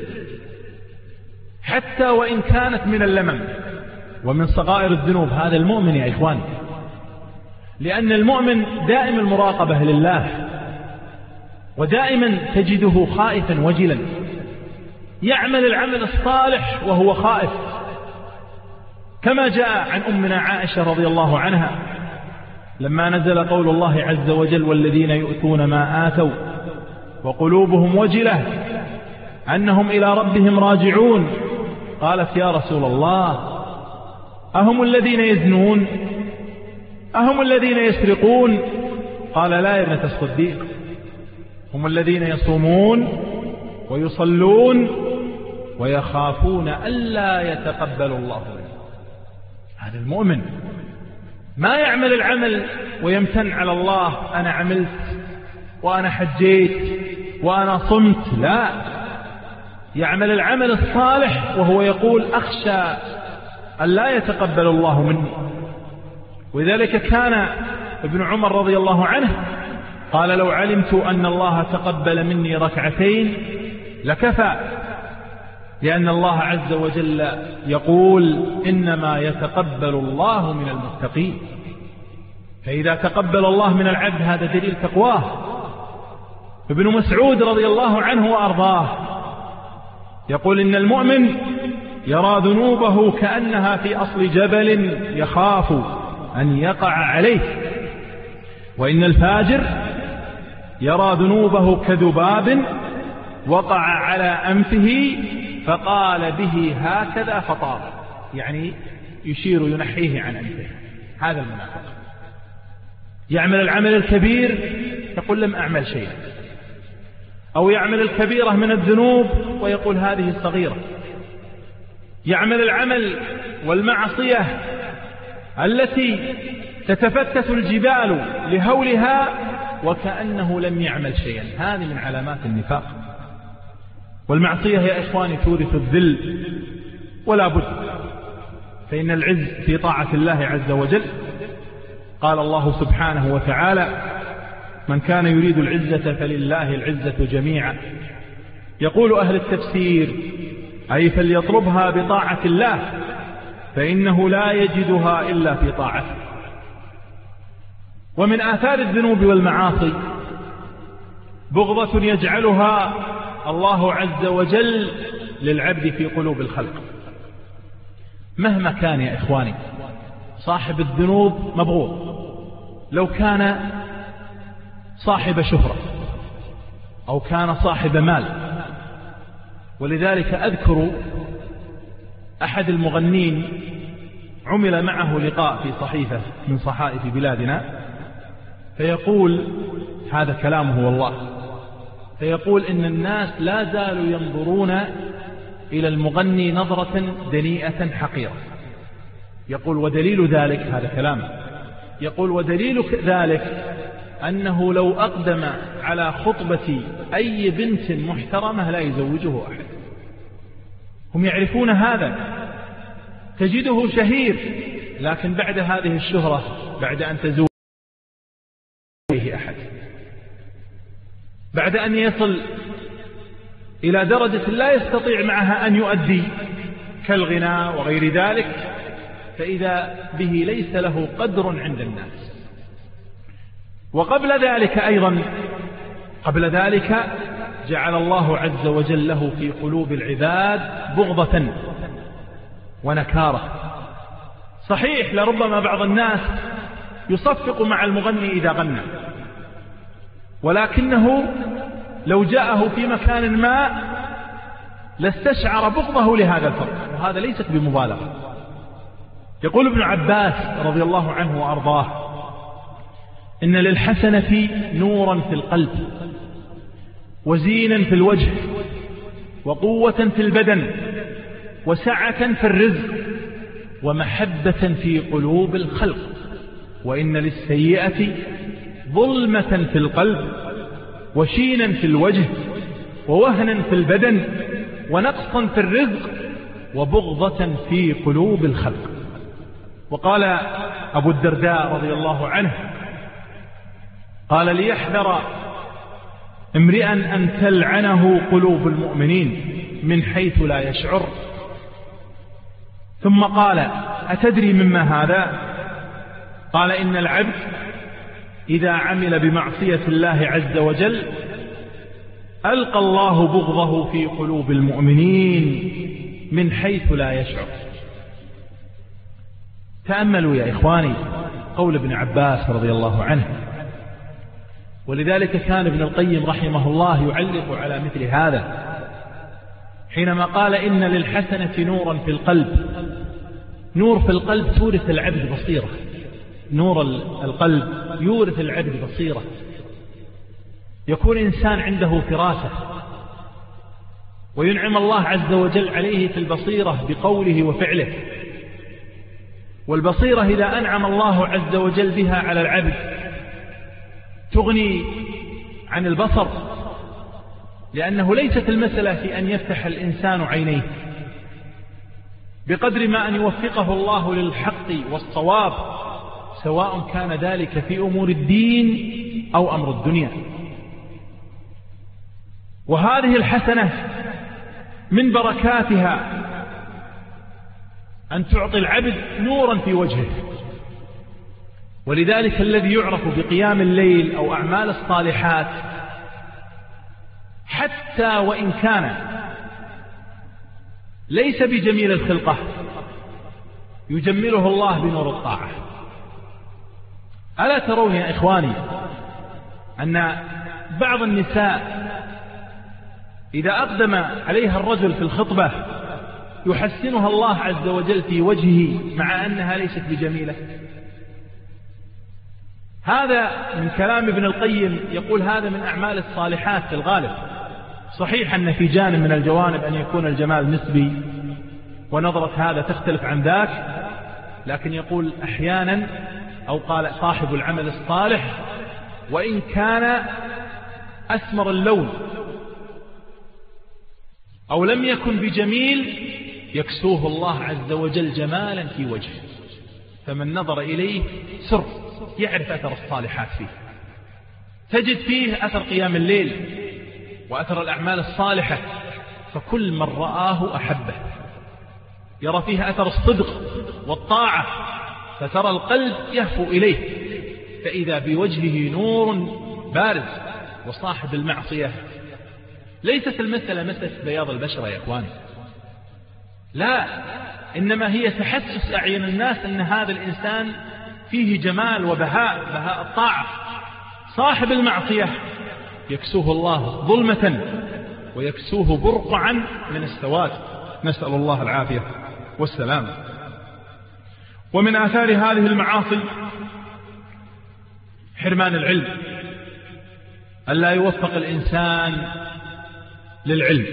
[SPEAKER 1] حتى وإن كانت من اللمم ومن صغائر الذنوب. هذا المؤمن يا إخواني، لأن المؤمن دائم المراقبة لله، ودائما تجده خائفا وجلا، يعمل العمل الصالح وهو خائف، كما جاء عن أمنا عائشة رضي الله عنها لما نزل قول الله عز وجل: والذين يؤتون ما آتوا وقلوبهم وجلة أنهم إلى ربهم راجعون. قالت: يا رسول الله، أهم الذين يزنون؟ أهم الذين يسرقون؟ قال: لا يا ابنة الصديق، هم الذين يصومون ويصلون ويخافون ألا يتقبل الله منه. هذا المؤمن ما يعمل العمل ويمتن على الله: أنا عملت وأنا حجيت وأنا صمت. لا، يعمل العمل الصالح وهو يقول: أخشى أن لا يتقبل الله مني. ولذلك كان ابن عمر رضي الله عنه قال: لو علمت أن الله تقبل مني ركعتين لكفى، لأن الله عز وجل يقول: إنما يتقبل الله من المتقين. فإذا تقبل الله من العبد هذا دليل تقواه. ابن مسعود رضي الله عنه وأرضاه يقول: إن المؤمن يرى ذنوبه كأنها في أصل جبل يخاف أن يقع عليه، وإن الفاجر يرى ذنوبه كذباب وقع على أنفه فقال به هكذا فطار، يعني يشير ينحيه عن أنفه. هذا المنافق يعمل العمل الكبير يقول: لم أعمل شيئا، أو يعمل الكبيرة من الذنوب ويقول: هذه الصغيرة. يعمل العمل والمعصية التي تتفتت الجبال لهولها وكأنه لم يعمل شيئا. هذه من علامات النفاق. والمعصية يا إخواني تورث الذل، ولا بد، فإن العز في طاعة الله عز وجل. قال الله سبحانه وتعالى: من كان يريد العزة فلله العزة جميعا. يقول أهل التفسير أي فليطلبها بطاعة الله فإنه لا يجدها إلا في طاعته. ومن آثار الذنوب والمعاصي بغضة يجعلها الله عز وجل للعبد في قلوب الخلق. مهما كان يا إخواني صاحب الذنوب مبغوض، لو كان صاحب شهرة أو كان صاحب مال. ولذلك أذكر أحد المغنين عمل معه لقاء في صحيفة من صحائف بلادنا، فيقول هذا كلامه والله، فيقول إن الناس لا زالوا ينظرون إلى المغني نظرة دنيئة حقيرة. يقول ودليل ذلك، هذا كلامه، يقول ودليل ذلك أنه لو أقدم على خطبة أي بنت محترمة لا يزوجه أحد. هم يعرفون هذا، تجده شهير، لكن بعد هذه الشهرة بعد أن تزوج أحد، بعد أن يصل إلى درجة لا يستطيع معها أن يؤدي كالغناء وغير ذلك، فإذا به ليس له قدر عند الناس. وقبل ذلك أيضا، قبل ذلك جعل الله عز وجل له في قلوب العباد بغضة ونكارة. صحيح لربما بعض الناس يصفق مع المغني إذا غنى، ولكنه لو جاءه في مكان ما لاستشعر بغضه لهذا الفرد، وهذا ليست بمبالغة. يقول ابن عباس رضي الله عنه وأرضاه إن للحسنة نورا في القلب وزينا في الوجه وقوة في البدن وسعة في الرزق ومحبة في قلوب الخلق، وإن للسيئة ظلمة في القلب وشينا في الوجه ووهنا في البدن ونقصا في الرزق وبغضة في قلوب الخلق. وقال أبو الدرداء رضي الله عنه قال ليحذر امرئا أن تلعنه قلوب المؤمنين من حيث لا يشعر. ثم قال أتدري مما هذا؟ قال إن العبد إذا عمل بمعصية الله عز وجل ألقى الله بغضه في قلوب المؤمنين من حيث لا يشعر. تأملوا يا إخواني قول ابن عباس رضي الله عنه. ولذلك كان ابن القيم رحمه الله يعلق على مثل هذا حينما قال إن للحسنة نورا في القلب. نور في القلب تورث العبد بصيرة، نور القلب يورث العبد بصيرة، يكون إنسان عنده فراسة، وينعم الله عز وجل عليه في البصيرة بقوله وفعله. والبصيرة إذا أنعم الله عز وجل بها على العبد تغني عن البصر، لأنه ليست المسألة في أن يفتح الإنسان عينيه، بقدر ما أن يوفقه الله للحق والصواب، سواء كان ذلك في أمور الدين أو أمر الدنيا. وهذه الحسنة من بركاتها أن تعطي العبد نورا في وجهه. ولذلك الذي يعرف بقيام الليل أو أعمال الصالحات حتى وإن كان ليس بجميل الخلقة يجمله الله بنور الطاعة. ألا ترون يا إخواني أن بعض النساء إذا أقدم عليها الرجل في الخطبة يحسنها الله عز وجل في وجهه مع أنها ليست بجميلة؟ هذا من كلام ابن القيم، يقول هذا من أعمال الصالحات في الغالب. صحيح أن في جانب من الجوانب أن يكون الجمال نسبي ونظرة هذا تختلف عن ذاك، لكن يقول أحيانا أو قال صاحب العمل الصالح وإن كان أسمر اللون أو لم يكن بجميل يكسوه الله عز وجل جمالا في وجهه، فمن نظر إليه سر يعرف أثر الصالحات فيه. تجد فيه أثر قيام الليل وأثر الأعمال الصالحة، فكل من رآه أحبه. يرى فيه أثر الصدق والطاعة، فترى القلب يهفو إليه، فإذا بوجهه نور بارز. وصاحب المعصية ليست المسألة مسألة بياض البشرة يا إخواني، لا، إنما هي تحسس أعين الناس أن هذا الإنسان فيه جمال وبهاء، بهاء الطاعة. صاحب المعصية يكسوه الله ظلمة ويكسوه برقعا من السواد، نسأل الله العافية والسلام. ومن آثار هذه المعاصي حرمان العلم، ألا يوفق الإنسان للعلم،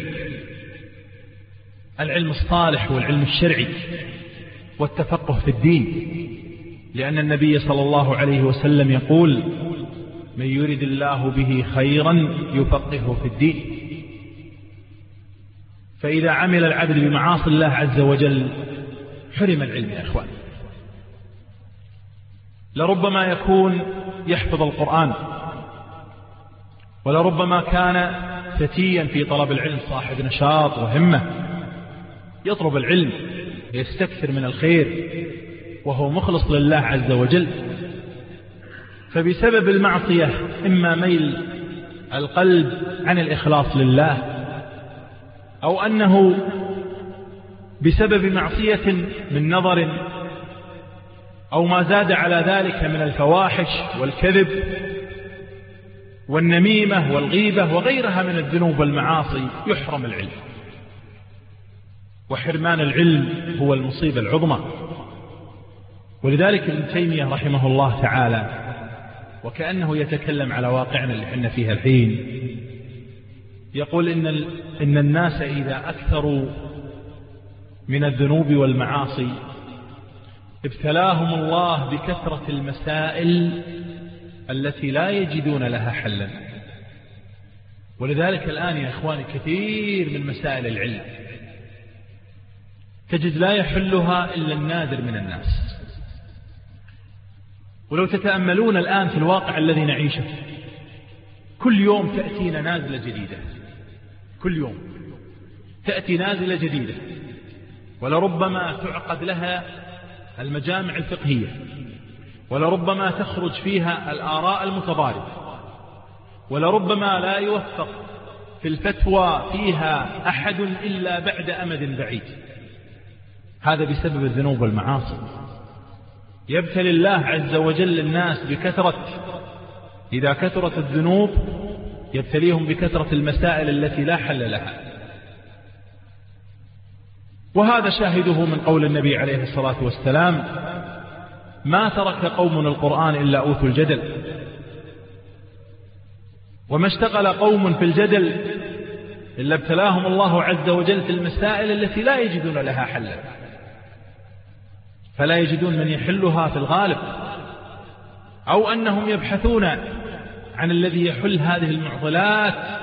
[SPEAKER 1] العلم الصالح والعلم الشرعي والتفقه في الدين، لأن النبي صلى الله عليه وسلم يقول: من يرد الله به خيرا يفقهه في الدين. فإذا عمل العبد بمعاصي الله عز وجل حرم العلم يا إخوان. لربما يكون يحفظ القرآن، ولربما كان فتيا في طلب العلم، صاحب نشاط وهمة، يطلب العلم يستكثر من الخير وهو مخلص لله عز وجل، فبسبب المعصية إما ميل القلب عن الإخلاص لله، أو أنه بسبب معصية من نظر أو ما زاد على ذلك من الفواحش والكذب والنميمة والغيبة وغيرها من الذنوب والمعاصي يحرم العلم. وحرمان العلم هو المصيبة العظمى. ولذلك ابن تيمية رحمه الله تعالى، وكأنه يتكلم على واقعنا اللي حنا فيها الحين، يقول إن الناس إذا أكثروا من الذنوب والمعاصي ابتلاهم الله بكثرة المسائل التي لا يجدون لها حلا. ولذلك الآن يا إخواني كثير من مسائل العلم تجد لا يحلها إلا النادر من الناس. ولو تتأملون الآن في الواقع الذي نعيشه، كل يوم تأتينا نازلة جديدة، كل يوم تأتي نازلة جديدة، ولربما تعقد لها المجامع الفقهية، ولربما تخرج فيها الآراء المتضاربة، ولربما لا يوفق في الفتوى فيها أحد إلا بعد أمد بعيد. هذا بسبب الذنوب والمعاصي. يبتلي الله عز وجل الناس بكثرة، إذا كثرت الذنوب يبتليهم بكثرة المسائل التي لا حل لها. وهذا شاهده من قول النبي عليه الصلاة والسلام: ما ترك قوم القرآن إلا أوتوا الجدل، وما اشتغل قوم في الجدل إلا ابتلاهم الله عز وجل في المسائل التي لا يجدون لها حلا، فلا يجدون من يحلها في الغالب، أو أنهم يبحثون عن الذي يحل هذه المعضلات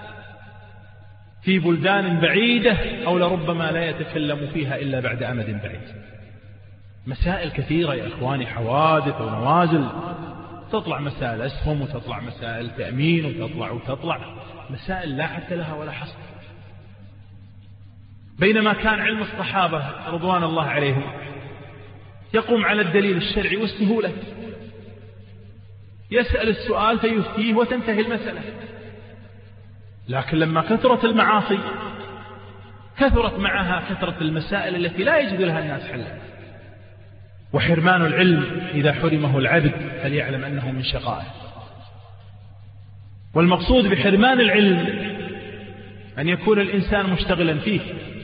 [SPEAKER 1] في بلدان بعيدة، أو لربما لا يتكلم فيها إلا بعد أمد بعيد. مسائل كثيرة يا إخواني، حوادث ونوازل، تطلع مسائل أسهم وتطلع مسائل تأمين وتطلع مسائل لا حتى لها ولا حصر. بينما كان علم الصحابة رضوان الله عليهم يقوم على الدليل الشرعي والسهولة، يسأل السؤال فيفتيه وتنتهي المسألة. لكن لما كثرت المعاصي كثرت معها كثرة المسائل التي لا يجد لها الناس حلا. وحرمان العلم إذا حرمه العبد فليعلم أنه من شقائه. والمقصود بحرمان العلم أن يكون الإنسان مشتغلا فيه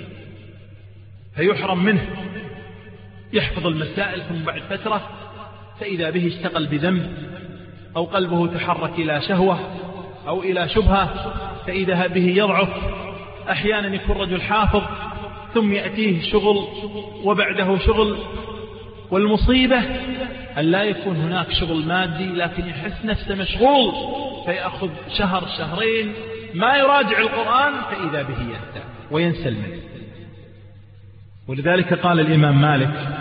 [SPEAKER 1] فيحرم منه، يحفظ المسائل ثم بعد فترة فإذا به اشتغل بذنب، أو قلبه تحرك إلى شهوة أو إلى شبهة فإذا به يضعف. أحيانا يكون رجل حافظ ثم يأتيه شغل وبعده شغل، والمصيبة أن لا يكون هناك شغل مادي لكن يحس نفسه مشغول، فيأخذ شهر شهرين ما يراجع القرآن فإذا به يهدى وينسل منه. ولذلك قال الإمام مالك: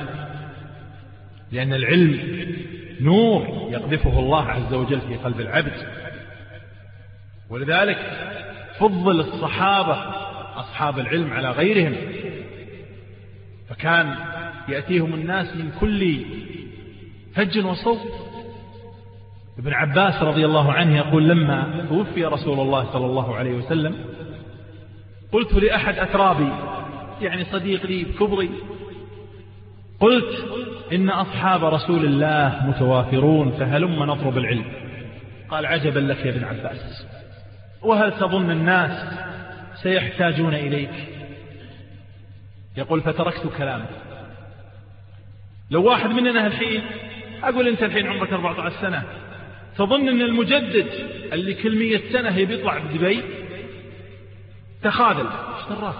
[SPEAKER 1] لأن العلم نور يقذفه الله عز وجل في قلب العبد، ولذلك فضل الصحابة أصحاب العلم على غيرهم، فكان يأتيهم الناس من كل فج وصوب. ابن عباس رضي الله عنه يقول: لما توفي رسول الله صلى الله عليه وسلم قلت لأحد أترابي، يعني صديق لي كبري، قلت: إن أصحاب رسول الله متوافرون فهلم نطلب العلم. قال: عجبا لك يا ابن عباس، وهل تظن الناس سيحتاجون إليك؟ يقول: فتركت كلامه. لو واحد مننا الحين، أقول أنت الحين عمرك 14 سنة، تظن أن المجدد اللي كل 100 سنة يبي يطلع بدبي؟ تخاذل، ايش دراك؟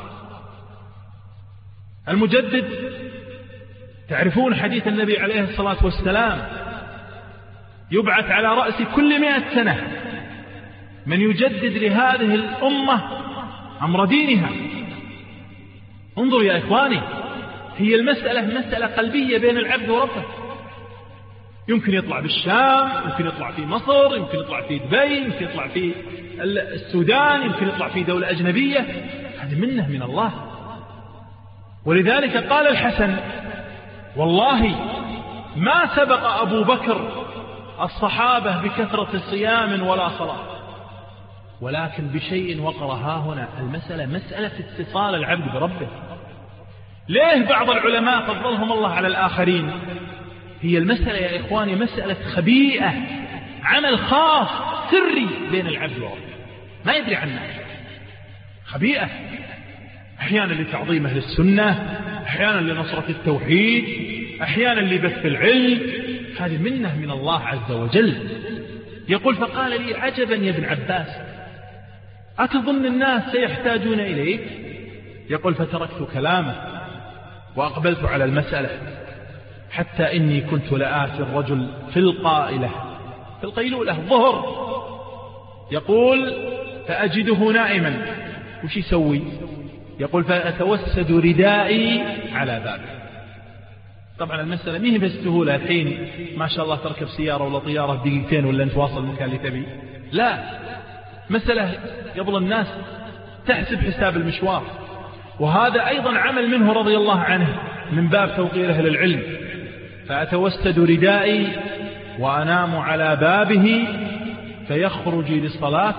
[SPEAKER 1] المجدد، تعرفون حديث النبي عليه الصلاة والسلام: يبعث على رأس كل 100 سنة من يجدد لهذه الأمة أمر دينها. انظروا يا إخواني، هي المسألة مسألة قلبية بين العبد وربه. يمكن يطلع بالشام، يمكن يطلع في مصر، يمكن يطلع في دبي، يمكن يطلع في السودان، يمكن يطلع في دولة أجنبية. هذه منه من الله. ولذلك قال الحسن: والله ما سبق أبو بكر الصحابة بكثرة صيام ولا صلاة، ولكن بشيء وقر ها هنا. المسألة مسألة اتصال العبد بربه. ليه بعض العلماء فضلهم الله على الآخرين؟ هي المسألة يا إخواني مسألة خبيئة، عمل خاص سري بين العبد وربه، ما يدري عنه، خبيئة. أحيانا لتعظيم أهل السنة، أحيانا لنصرة التوحيد، أحيانا لبث العلم. هذه منه من الله عز وجل. يقول: فقال لي: عجبا يا ابن عباس، أتظن الناس سيحتاجون إليك؟ يقول: فتركت كلامه وأقبلت على المسألة، حتى إني كنت لآتي الرجل في القيلولة الظهر، يقول: فأجده نائما. وش يسوي؟ يقول: فأتوسد ردائي على بابه. طبعا المسألة ما هي بالسهولة الحين ما شاء الله تركب سيارة ولا طيارة دقيقتين ولا نتواصل المكان اللي تبي، لا، مسألة قبل الناس تحسب حساب المشوار. وهذا أيضا عمل منه رضي الله عنه من باب توقيره للعلم. فأتوسد ردائي وأنام على بابه فيخرج لصلاة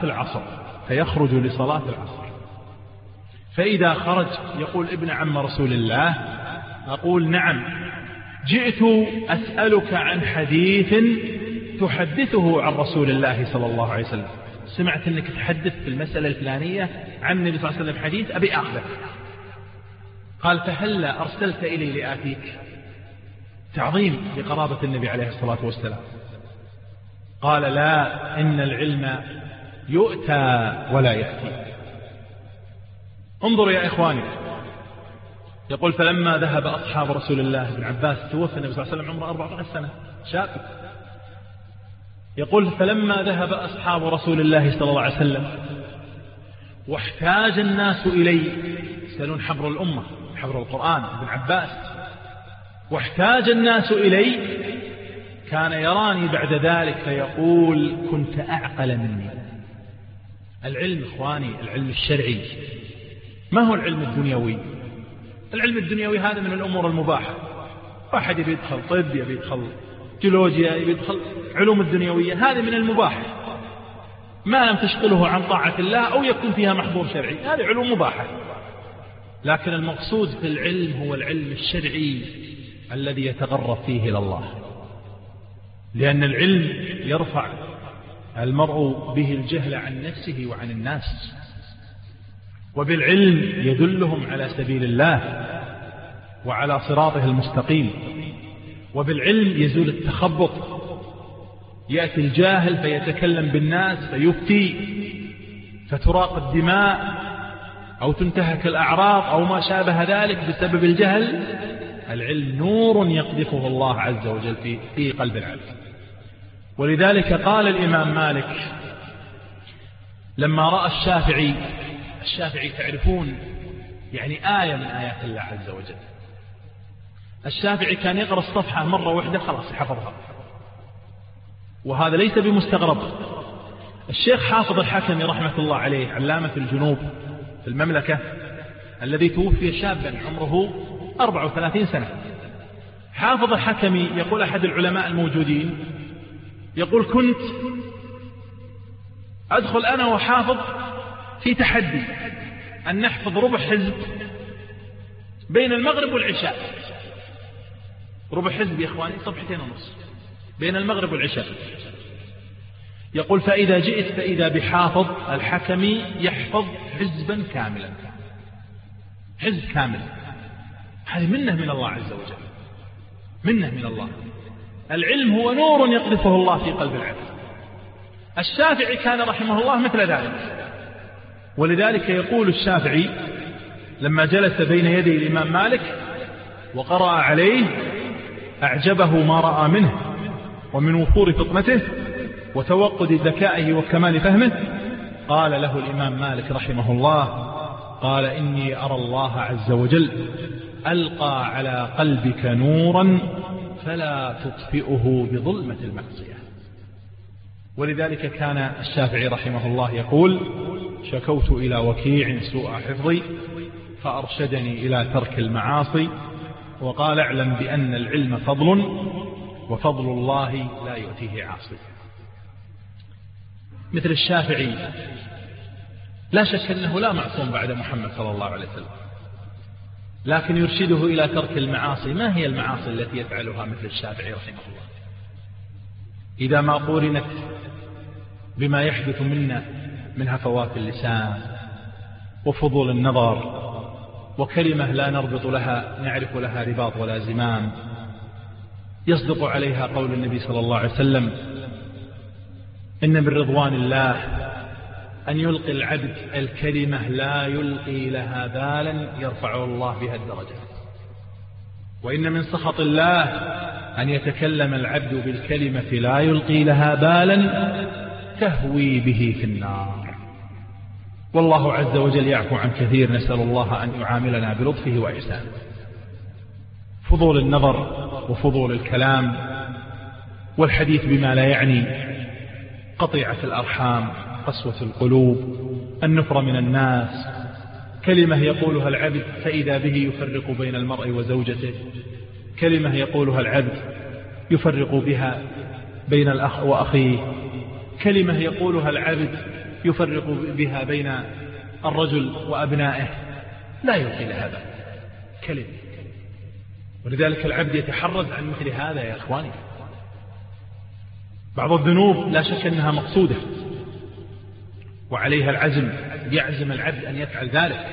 [SPEAKER 1] العصر. فإذا خرج يقول: ابن عم رسول الله. أقول: نعم، جئت أسألك عن حديث تحدثه عن رسول الله صلى الله عليه وسلم. سمعت أنك تحدث في المسألة الفلانية عن النبي صلى الله عليه وسلم حديث، أبي أخذك. قال: فهلا أرسلت إلي لآتيك؟ تعظيم لقرابة النبي عليه الصلاة والسلام. قال: لا، إن العلم يؤتى ولا يأتي. انظروا يا إخواني، يقول: فلما ذهب أصحاب رسول الله، ابن عباس توفى النبي صلى الله عليه وسلم عمره 14 سنة شاب. يقول: فلما ذهب أصحاب رسول الله صلى الله عليه وسلم واحتاج الناس إلي، يسألون حبر الأمة، حبر القرآن، ابن عباس، واحتاج الناس إلي، كان يراني بعد ذلك فيقول: كنت أعقل مني. العلم إخواني، العلم الشرعي، ما هو العلم الدنيوي. العلم الدنيوي هذا من الأمور المباحة. واحد يبي يدخل طب، يبي يدخل جيولوجيا، يبي يدخل علوم الدنيوية، هذه من المباح ما لم تشغله عن طاعة الله أو يكون فيها محظور شرعي، هذه علوم مباحة. لكن المقصود في العلم هو العلم الشرعي الذي يتغرب فيه إلى الله، لأن العلم يرفع المرء به الجهل عن نفسه وعن الناس، وبالعلم يدلهم على سبيل الله وعلى صراطه المستقيم، وبالعلم يزول التخبط. يأتي الجاهل فيتكلم بالناس فيفتي فتراق الدماء أو تنتهك الأعراض أو ما شابه ذلك بسبب الجهل. العلم نور يقذفه الله عز وجل في قلب العبد. ولذلك قال الإمام مالك لما رأى الشافعي تعرفون يعني آية من آيات الله عز وجل. الشافعي كان يقرأ الصفحة مرة واحدة خلاص يحفظها، وهذا ليس بمستغرب. الشيخ حافظ الحكمي رحمة الله عليه علامة الجنوب في المملكة، الذي توفي شابا عمره 34 سنة. حافظ الحكمي يقول أحد العلماء الموجودين، يقول كنت أدخل أنا وحافظ في تحدي أن نحفظ ربع حزب بين المغرب والعشاء. ربع حزب يا إخواني 2.5 صفحة بين المغرب والعشاء. يقول فإذا جئت فإذا بحافظ الحكمي يحفظ حزبا كاملا، حزب كامل. هذه منة من الله عز وجل، منة من الله. العلم هو نور يقذفه الله في قلب العبد. الشافعي كان رحمه الله مثل ذلك، ولذلك يقول الشافعي لما جلس بين يدي الإمام مالك وقرأ عليه أعجبه ما رأى منه ومن وفور فطنته وتوقد ذكائه وكمال فهمه. قال له الإمام مالك رحمه الله، قال إني أرى الله عز وجل ألقى على قلبك نورا فلا تطفئه بظلمة المعصية. ولذلك كان الشافعي رحمه الله يقول شكوت إلى وكيع سوء حفظي فأرشدني إلى ترك المعاصي، وقال اعلم بأن العلم فضل وفضل الله لا يؤتيه عاصي. مثل الشافعي لا شك أنه لا معصوم بعد محمد صلى الله عليه وسلم، لكن يرشده إلى ترك المعاصي. ما هي المعاصي التي يفعلها مثل الشافعي رحمه الله إذا ما قورنت بما يحدث منا من هفوات اللسان وفضول النظر وكلمة لا نربط لها نعرف لها رباط ولا زمام؟ يصدق عليها قول النبي صلى الله عليه وسلم إن من رضوان الله أن يلقي العبد الكلمة لا يلقي لها بالا يرفع الله بها الدرجات، وإن من سخط الله أن يتكلم العبد بالكلمة لا يلقي لها بالا تهوي به في النار. والله عز وجل يعفو عن كثير، نسأل الله أن يعاملنا بلطفه وإحسانه. فضول النظر وفضول الكلام والحديث بما لا يعني، قطيعة الأرحام، قسوة القلوب، النفرة من الناس، كلمة يقولها العبد فإذا به يفرق بين المرء وزوجته، كلمة يقولها العبد يفرق بها بين الأخ وأخيه، كلمة يقولها العبد يفرق بها بين الرجل وأبنائه، لا يلقي لهذا كلمة. ولذلك العبد يتحرز عن مثل هذا يا أخواني. بعض الذنوب لا شك أنها مقصودة وعليها العزم، يعزم العبد أن يفعل ذلك،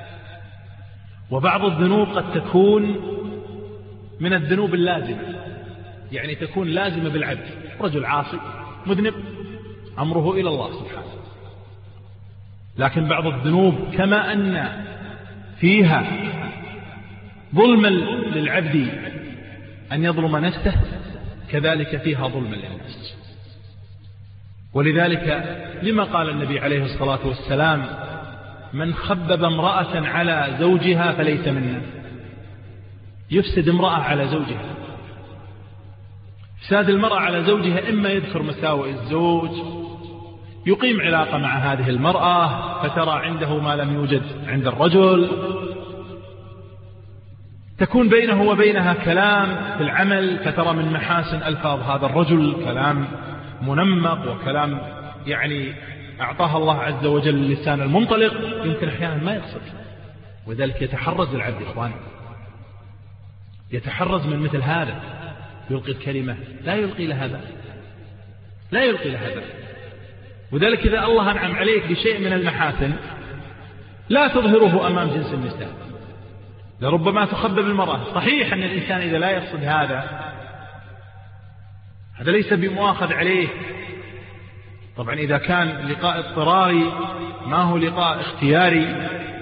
[SPEAKER 1] وبعض الذنوب قد تكون من الذنوب اللازمة، يعني تكون لازمة بالعبد. رجل عاصي مذنب أمره إلى الله سبحانه. لكن بعض الذنوب كما أن فيها ظلما للعبد أن يظلم نفسه، كذلك فيها ظلما للنفس. ولذلك لما قال النبي عليه الصلاة والسلام من خبب امرأة على زوجها فليس منا. يفسد امرأة على زوجها، فساد المرأة على زوجها إما يذكر مساوئ الزوج، يقيم علاقة مع هذه المرأة فترى عنده ما لم يوجد عند الرجل، تكون بينه وبينها كلام في العمل فترى من محاسن ألفاظ هذا الرجل كلام منمق وكلام يعني أعطاها الله عز وجل اللسان المنطلق، يمكن أحيانا ما يقصد. وذلك يتحرز العبد إخواني، يتحرز من مثل هذا، يلقي الكلمة لا يلقي لها بال، لا يلقي لها بال. وذلك إذا الله أنعم عليك بشيء من المحاسن لا تظهره أمام جنس النساء، لربما تخبب المرأة. صحيح أن الإنسان إذا لا يقصد هذا ليس بمؤاخذ عليه. طبعا إذا كان لقاء اضطراري ما هو لقاء اختياري،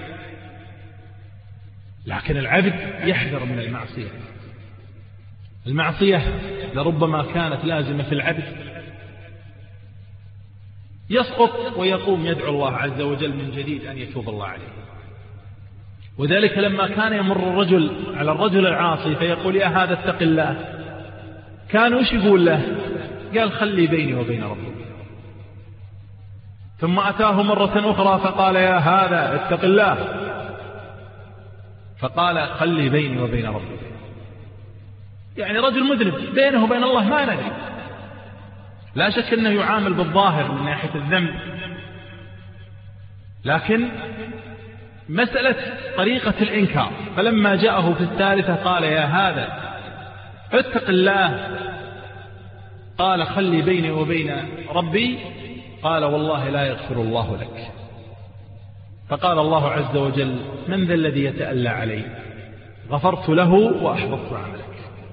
[SPEAKER 1] لكن العبد يحذر من المعصية. المعصية لربما كانت لازمة في العبد، يسقط ويقوم يدعو الله عز وجل من جديد أن يتوب الله عليه. وذلك لما كان يمر الرجل على الرجل العاصي فيقول يا هذا اتق الله، كان وش يقول له؟ قال خلي بيني وبين ربي، ثم أتاه مرة أخرى فقال يا هذا اتق الله، فقال خلي بيني وبين ربي. يعني رجل مذنب بينه وبين الله ما ندري، لا شك أنه يعامل بالظاهر من ناحية الذنب، لكن مسألة طريقة الإنكار. فلما جاءه في الثالثة قال يا هذا اتق الله، قال خلي بيني وبين ربي، قال والله لا يغفر الله لك. فقال الله عز وجل من ذا الذي يتألى علي؟ غفرت له وأحبطت عملك.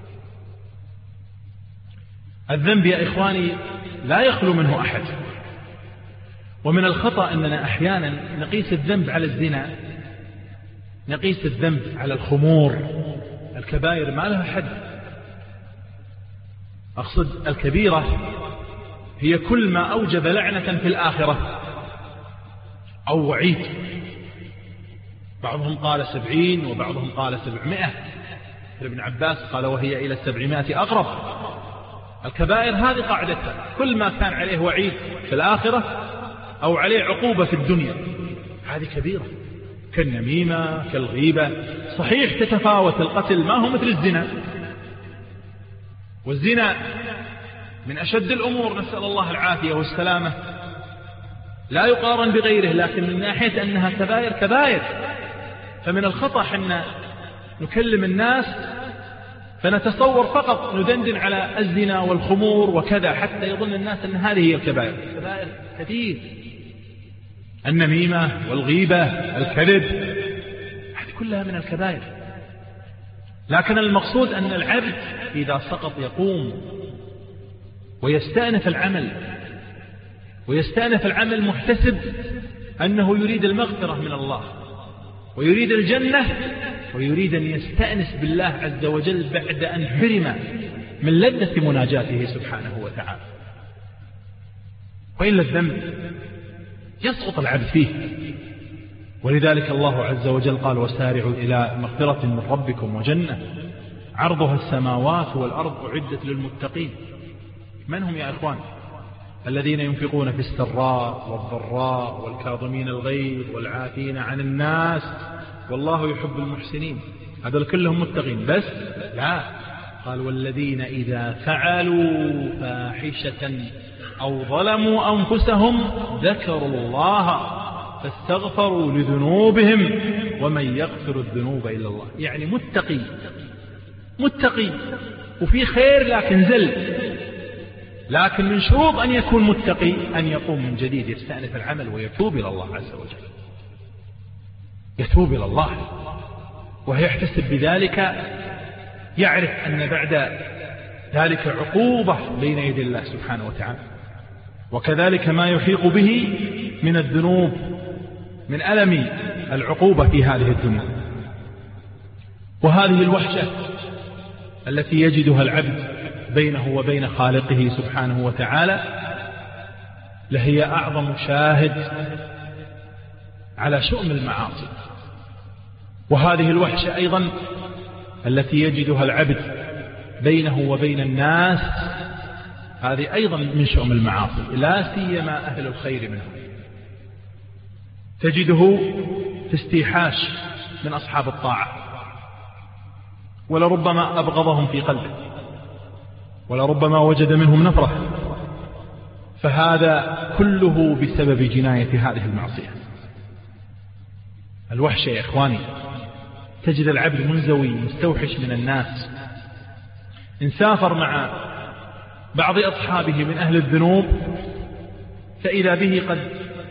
[SPEAKER 1] الذنب يا إخواني لا يخلو منه أحد، ومن الخطأ أننا أحيانا نقيس الذنب على الزنا، نقيس الذنب على الخمور. الكبائر ما لها حد. أقصد الكبيرة هي كل ما أوجب لعنة في الآخرة أو وعيد. بعضهم قال 70 وبعضهم قال 700. ابن عباس قال وهي إلى 700 أقرب. الكبائر هذه قاعدتها، كل ما كان عليه وعيد في الآخرة أو عليه عقوبة في الدنيا هذه كبيرة، كالنميمة كالغيبة. صحيح تتفاوت، القتل ما هو مثل الزنا، والزنا من أشد الأمور، نسأل الله العافية والسلامة، لا يقارن بغيره، لكن من ناحية أنها كبائر. فمن الخطأ حنا نكلم الناس فنتصور فقط ندندن على الزنا والخمور وكذا، حتى يظن الناس أن هذه هي الكبائر. الكبائر كثير، النميمة والغيبة الكذب، هذه كلها من الكبائر. لكن المقصود أن العبد إذا سقط يقوم ويستأنف العمل محتسب أنه يريد المغفرة من الله ويريد الجنة ويريد أن يستأنس بالله عز وجل بعد أن حرم من لذة مناجاته سبحانه وتعالى. وإلا الذنب يسقط العبد فيه. ولذلك الله عز وجل قال وسارعوا إلى مغفرة من ربكم وجنة عرضها السماوات والأرض أعدت للمتقين. من هم يا إخوان؟ الذين ينفقون في السراء والضراء والكاظمين الغيظ والعافين عن الناس والله يحب المحسنين. هذول كلهم متقين، بس لا، قال والذين إذا فعلوا فاحشة أو ظلموا أنفسهم ذكروا الله فاستغفروا لذنوبهم ومن يغفر الذنوب إلا الله. يعني متقي وفي خير لكن زل. لكن من شروط أن يكون متقي أن يقوم من جديد، يستأنف العمل ويتوب إلى الله عز وجل، يتوب إلى الله ويحتسب بذلك، يعرف أن بعد ذلك عقوبة بين يدي الله سبحانه وتعالى، وكذلك ما يحيق به من الذنوب من ألم العقوبة في هذه الدنيا. وهذه الوحشة التي يجدها العبد بينه وبين خالقه سبحانه وتعالى لهي أعظم شاهد على شؤم المعاصي. وهذه الوحشة أيضا التي يجدها العبد بينه وبين الناس هذه أيضا من شؤم المعاصي، لا سيما أهل الخير منهم. تجده في استيحاش من أصحاب الطاعة، ولربما أبغضهم في قلبه، ولربما وجد منهم نفرة، فهذا كله بسبب جناية هذه المعصية. الوحشة يا إخواني، تجد العبد منزوي مستوحش من الناس. إن سافر مع بعض أصحابه من أهل الذنوب فإذا به قد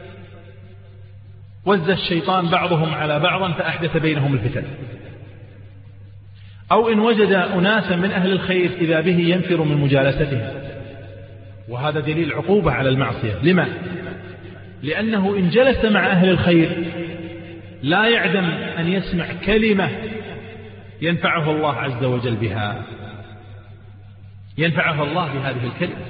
[SPEAKER 1] وز الشيطان بعضهم على بعض فأحدث بينهم الفتن، أو إن وجد أناسا من أهل الخير إذا به ينفر من مجالستهم، وهذا دليل عقوبة على المعصية. لما؟ لأنه إن جلس مع أهل الخير لا يعدم أن يسمع كلمة ينفعه الله عز وجل بها، ينفعه الله بهذه الكلمة.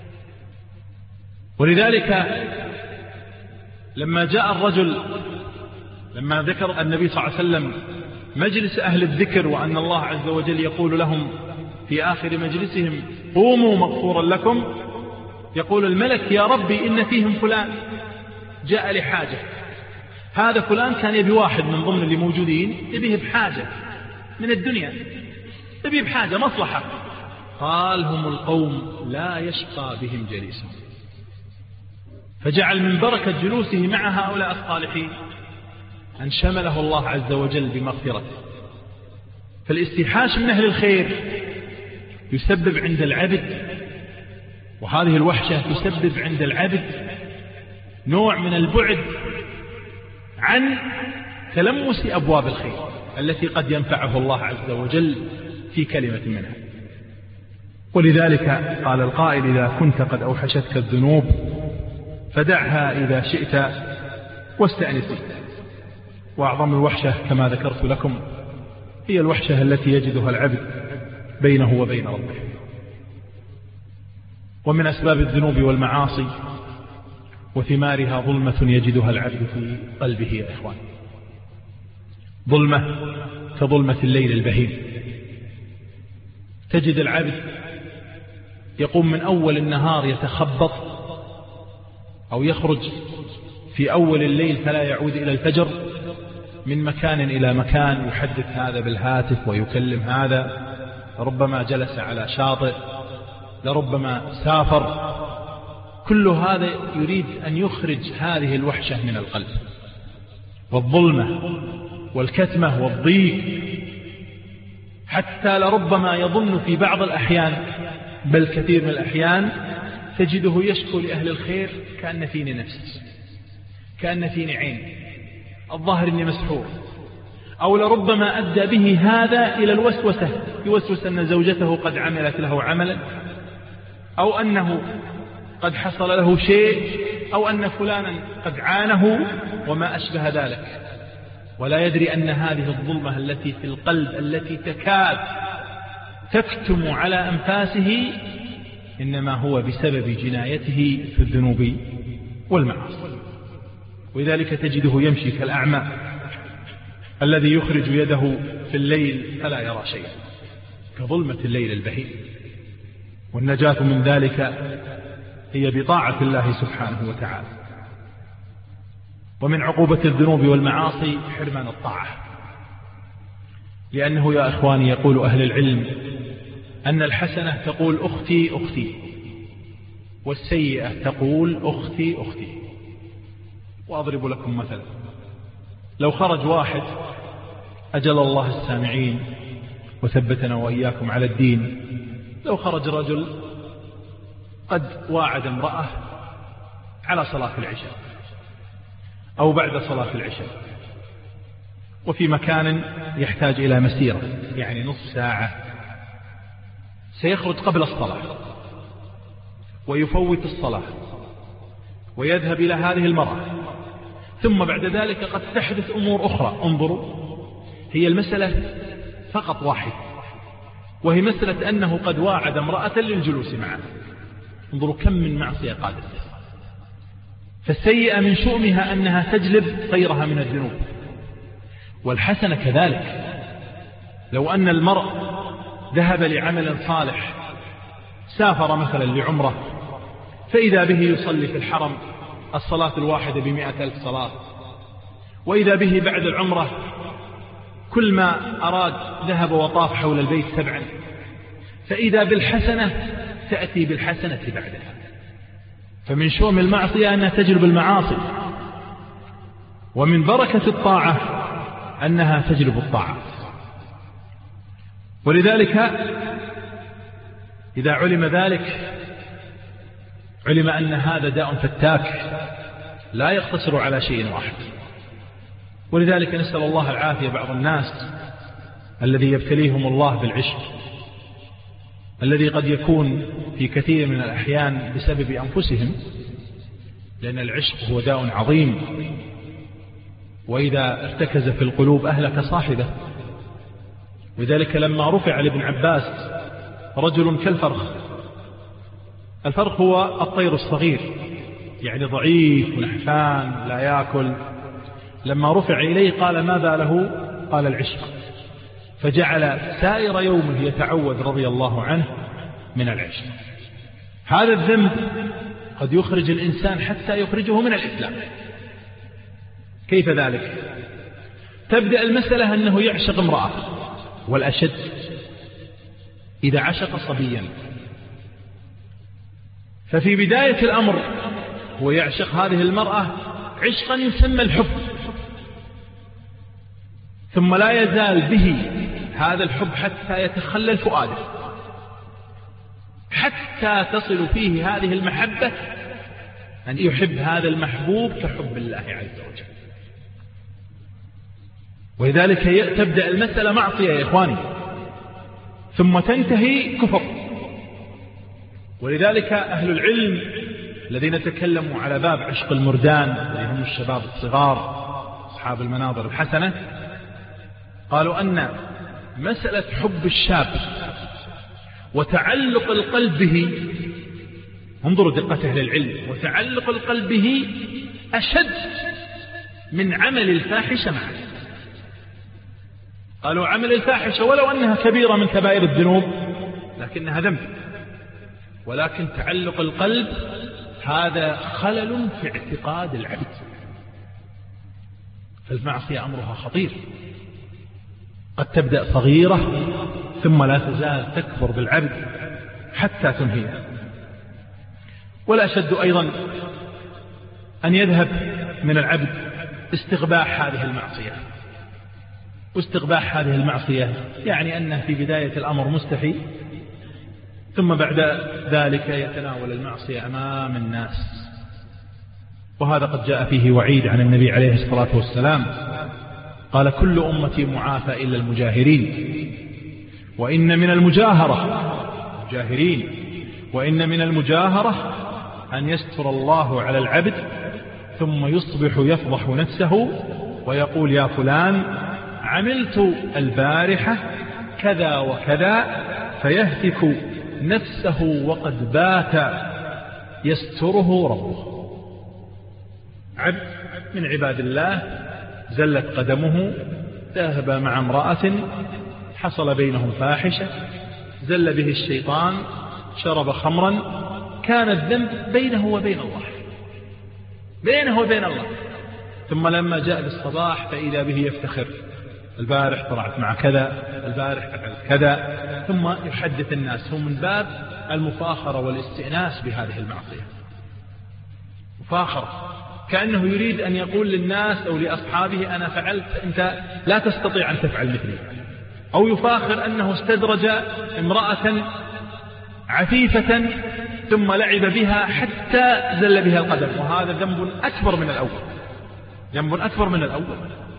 [SPEAKER 1] ولذلك لما جاء الرجل، لما ذكر النبي صلى الله عليه وسلم مجلس أهل الذكر وأن الله عز وجل يقول لهم في آخر مجلسهم قوموا مغفورا لكم، يقول الملك يا ربي إن فيهم فلان، جاء لحاجة، هذا فلان كان يبي واحد من ضمن اللي موجودين يبيه بحاجة من الدنيا، يبيه بحاجة مصلحة، قال هم القوم لا يشقى بهم جليسهم، فجعل من بركة جلوسه مع هؤلاء الصالحين أن شمله الله عز وجل بمغفرته. فالاستيحاش من أهل الخير يسبب عند العبد، وهذه الوحشة تسبب عند العبد نوع من البعد عن تلمس أبواب الخير التي قد ينفعه الله عز وجل في كلمة منها. ولذلك قال القائل إذا كنت قد أوحشتك الذنوب فدعها إذا شئت واستأنس. وأعظم الوحشة كما ذكرت لكم هي الوحشة التي يجدها العبد بينه وبين ربه. ومن أسباب الذنوب والمعاصي وثمارها ظلمة يجدها العبد في قلبه يا إخوان، ظلمة كظلمة الليل البهيم. تجد العبد يقوم من أول النهار يتخبط أو يخرج في أول الليل فلا يعود إلى الفجر، من مكان إلى مكان، يحدث هذا بالهاتف ويكلم هذا، ربما جلس على شاطئ، لربما سافر. كل هذا يريد أن يخرج هذه الوحشة من القلب، والظلمة والكتمة والضيق، حتى لربما يظن في بعض الأحيان بل كثير من الأحيان تجده يشكو لأهل الخير كأن فيني نفس، كأن فيني عين، الظاهر إني مسحور. أو لربما أدى به هذا إلى الوسوسة، يوسوس أن زوجته قد عملت له عملا، أو أنه قد حصل له شيء، أو أن فلانا قد عانه وما أشبه ذلك، ولا يدري أن هذه الظلمة التي في القلب التي تكاد تكتم على أنفاسه إنما هو بسبب جنايته في الذنوب والمعاصي. ولذلك تجده يمشي كالأعمى الذي يخرج يده في الليل فلا يرى شيئا، كظلمة الليل البهيم. والنجاة من ذلك هي بطاعة الله سبحانه وتعالى. ومن عقوبة الذنوب والمعاصي حرمان الطاعة، لأنه يا إخواني يقول أهل العلم أن الحسنة تقول أختي أختي، والسيئة تقول أختي أختي. وأضرب لكم مثلا، لو خرج واحد، أجل الله السامعين وثبتنا وإياكم على الدين، لو خرج رجل قد واعد امرأة على صلاة العشاء أو بعد صلاة العشاء، وفي مكان يحتاج إلى مسيرة يعني نصف ساعة، سيخرج قبل الصلاة ويفوت الصلاة ويذهب إلى هذه المرأة، ثم بعد ذلك قد تحدث أمور أخرى. انظروا، هي المسألة فقط واحد، وهي مسألة أنه قد واعد امرأة للجلوس معها. انظروا كم من معصية قادت. فالسيئة من شؤمها أنها تجلب غيرها من الذنوب، والحسنة كذلك. لو أن المرء ذهب لعمل صالح، سافر مثلا لعمرة، فإذا به يصلي في الحرم الصلاة الواحدة ب100,000 صلاة، وإذا به بعد العمرة كل ما أراد ذهب وطاف حول البيت 7، فإذا بالحسنة تأتي بالحسنة بعدها. فمن شؤم المعصية أنها تجلب المعاصي، ومن بركة الطاعة أنها تجلب الطاعة. ولذلك إذا علم ذلك علم أن هذا داء فتاك لا يقتصر على شيء واحد. ولذلك نسأل الله العافية. بعض الناس الذي يبتليهم الله بالعشق، الذي قد يكون في كثير من الأحيان بسبب أنفسهم، لأن العشق هو داء عظيم، وإذا ارتكز في القلوب أهلك صاحبه. لذلك لما رفع لابن عباس رجل كالفرخ، الفرخ هو الطير الصغير يعني ضعيف ونحفان لا يأكل، لما رفع إليه قال ماذا له؟ قال العشق، فجعل سائر يومه يتعوذ رضي الله عنه من العشق. هذا الذنب قد يخرج الإنسان حتى يخرجه من الإسلام، كيف ذلك؟ تبدأ المسألة أنه يعشق امرأة، والأشد إذا عشق صبيا، ففي بداية الأمر هو يعشق هذه المرأة عشقا يسمى الحب، ثم لا يزال به هذا الحب حتى يتخلل فؤاده، حتى تصل فيه هذه المحبة أن يحب هذا المحبوب كحب الله عز وجل. ولذلك تبدأ المسألة معصية يا إخواني، ثم تنتهي كفر. ولذلك أهل العلم الذين تكلموا على باب عشق المردان، اللي هم الشباب الصغار أصحاب المناظر الحسنة، قالوا أن مسألة حب الشاب وتعلق القلب به، انظروا دقة أهل العلم، وتعلق القلب به أشد من عمل الفاحشة معه. قالوا عمل الفاحشة ولو أنها كبيرة من كبائر الذنوب لكنها ذنب، ولكن تعلق القلب هذا خلل في اعتقاد العبد. فالمعصية أمرها خطير، قد تبدأ صغيرة ثم لا تزال تكبر بالعبد حتى تنهيه. والأشد أيضا أن يذهب من العبد استغباح هذه المعصية. واستغباح هذه المعصية يعني أنه في بداية الأمر مستحي، ثم بعد ذلك يتناول المعصية أمام الناس، وهذا قد جاء فيه وعيد عن النبي عليه الصلاة والسلام، قال كل أمتي معافى إلا المجاهرين، وإن من المجاهرة مجاهرين، وإن من المجاهرة أن يستر الله على العبد ثم يصبح يفضح نفسه ويقول يا فلان عملت البارحة كذا وكذا، فيهتك نفسه وقد بات يستره ربه. عبد من عباد الله زلت قدمه، ذهب مع امرأة حصل بينهم فاحشة، زل به الشيطان، شرب خمرا، كان الذنب بينه وبين الله، بينه وبين الله. ثم لما جاء بالصباح فإذا به يفتخر، البارح طلعت مع كذا، البارح فعلت كذا، ثم يحدث الناس. هو من باب المفاخرة والاستئناس بهذه المعصية، مفاخرة، كأنه يريد أن يقول للناس أو لأصحابه أنا فعلت، أنت لا تستطيع أن تفعل مثلي. أو يفاخر أنه استدرج امرأة عفيفة ثم لعب بها حتى زل بها القدم، وهذا ذنب أكبر من الأول، ذنب أكبر من الأول.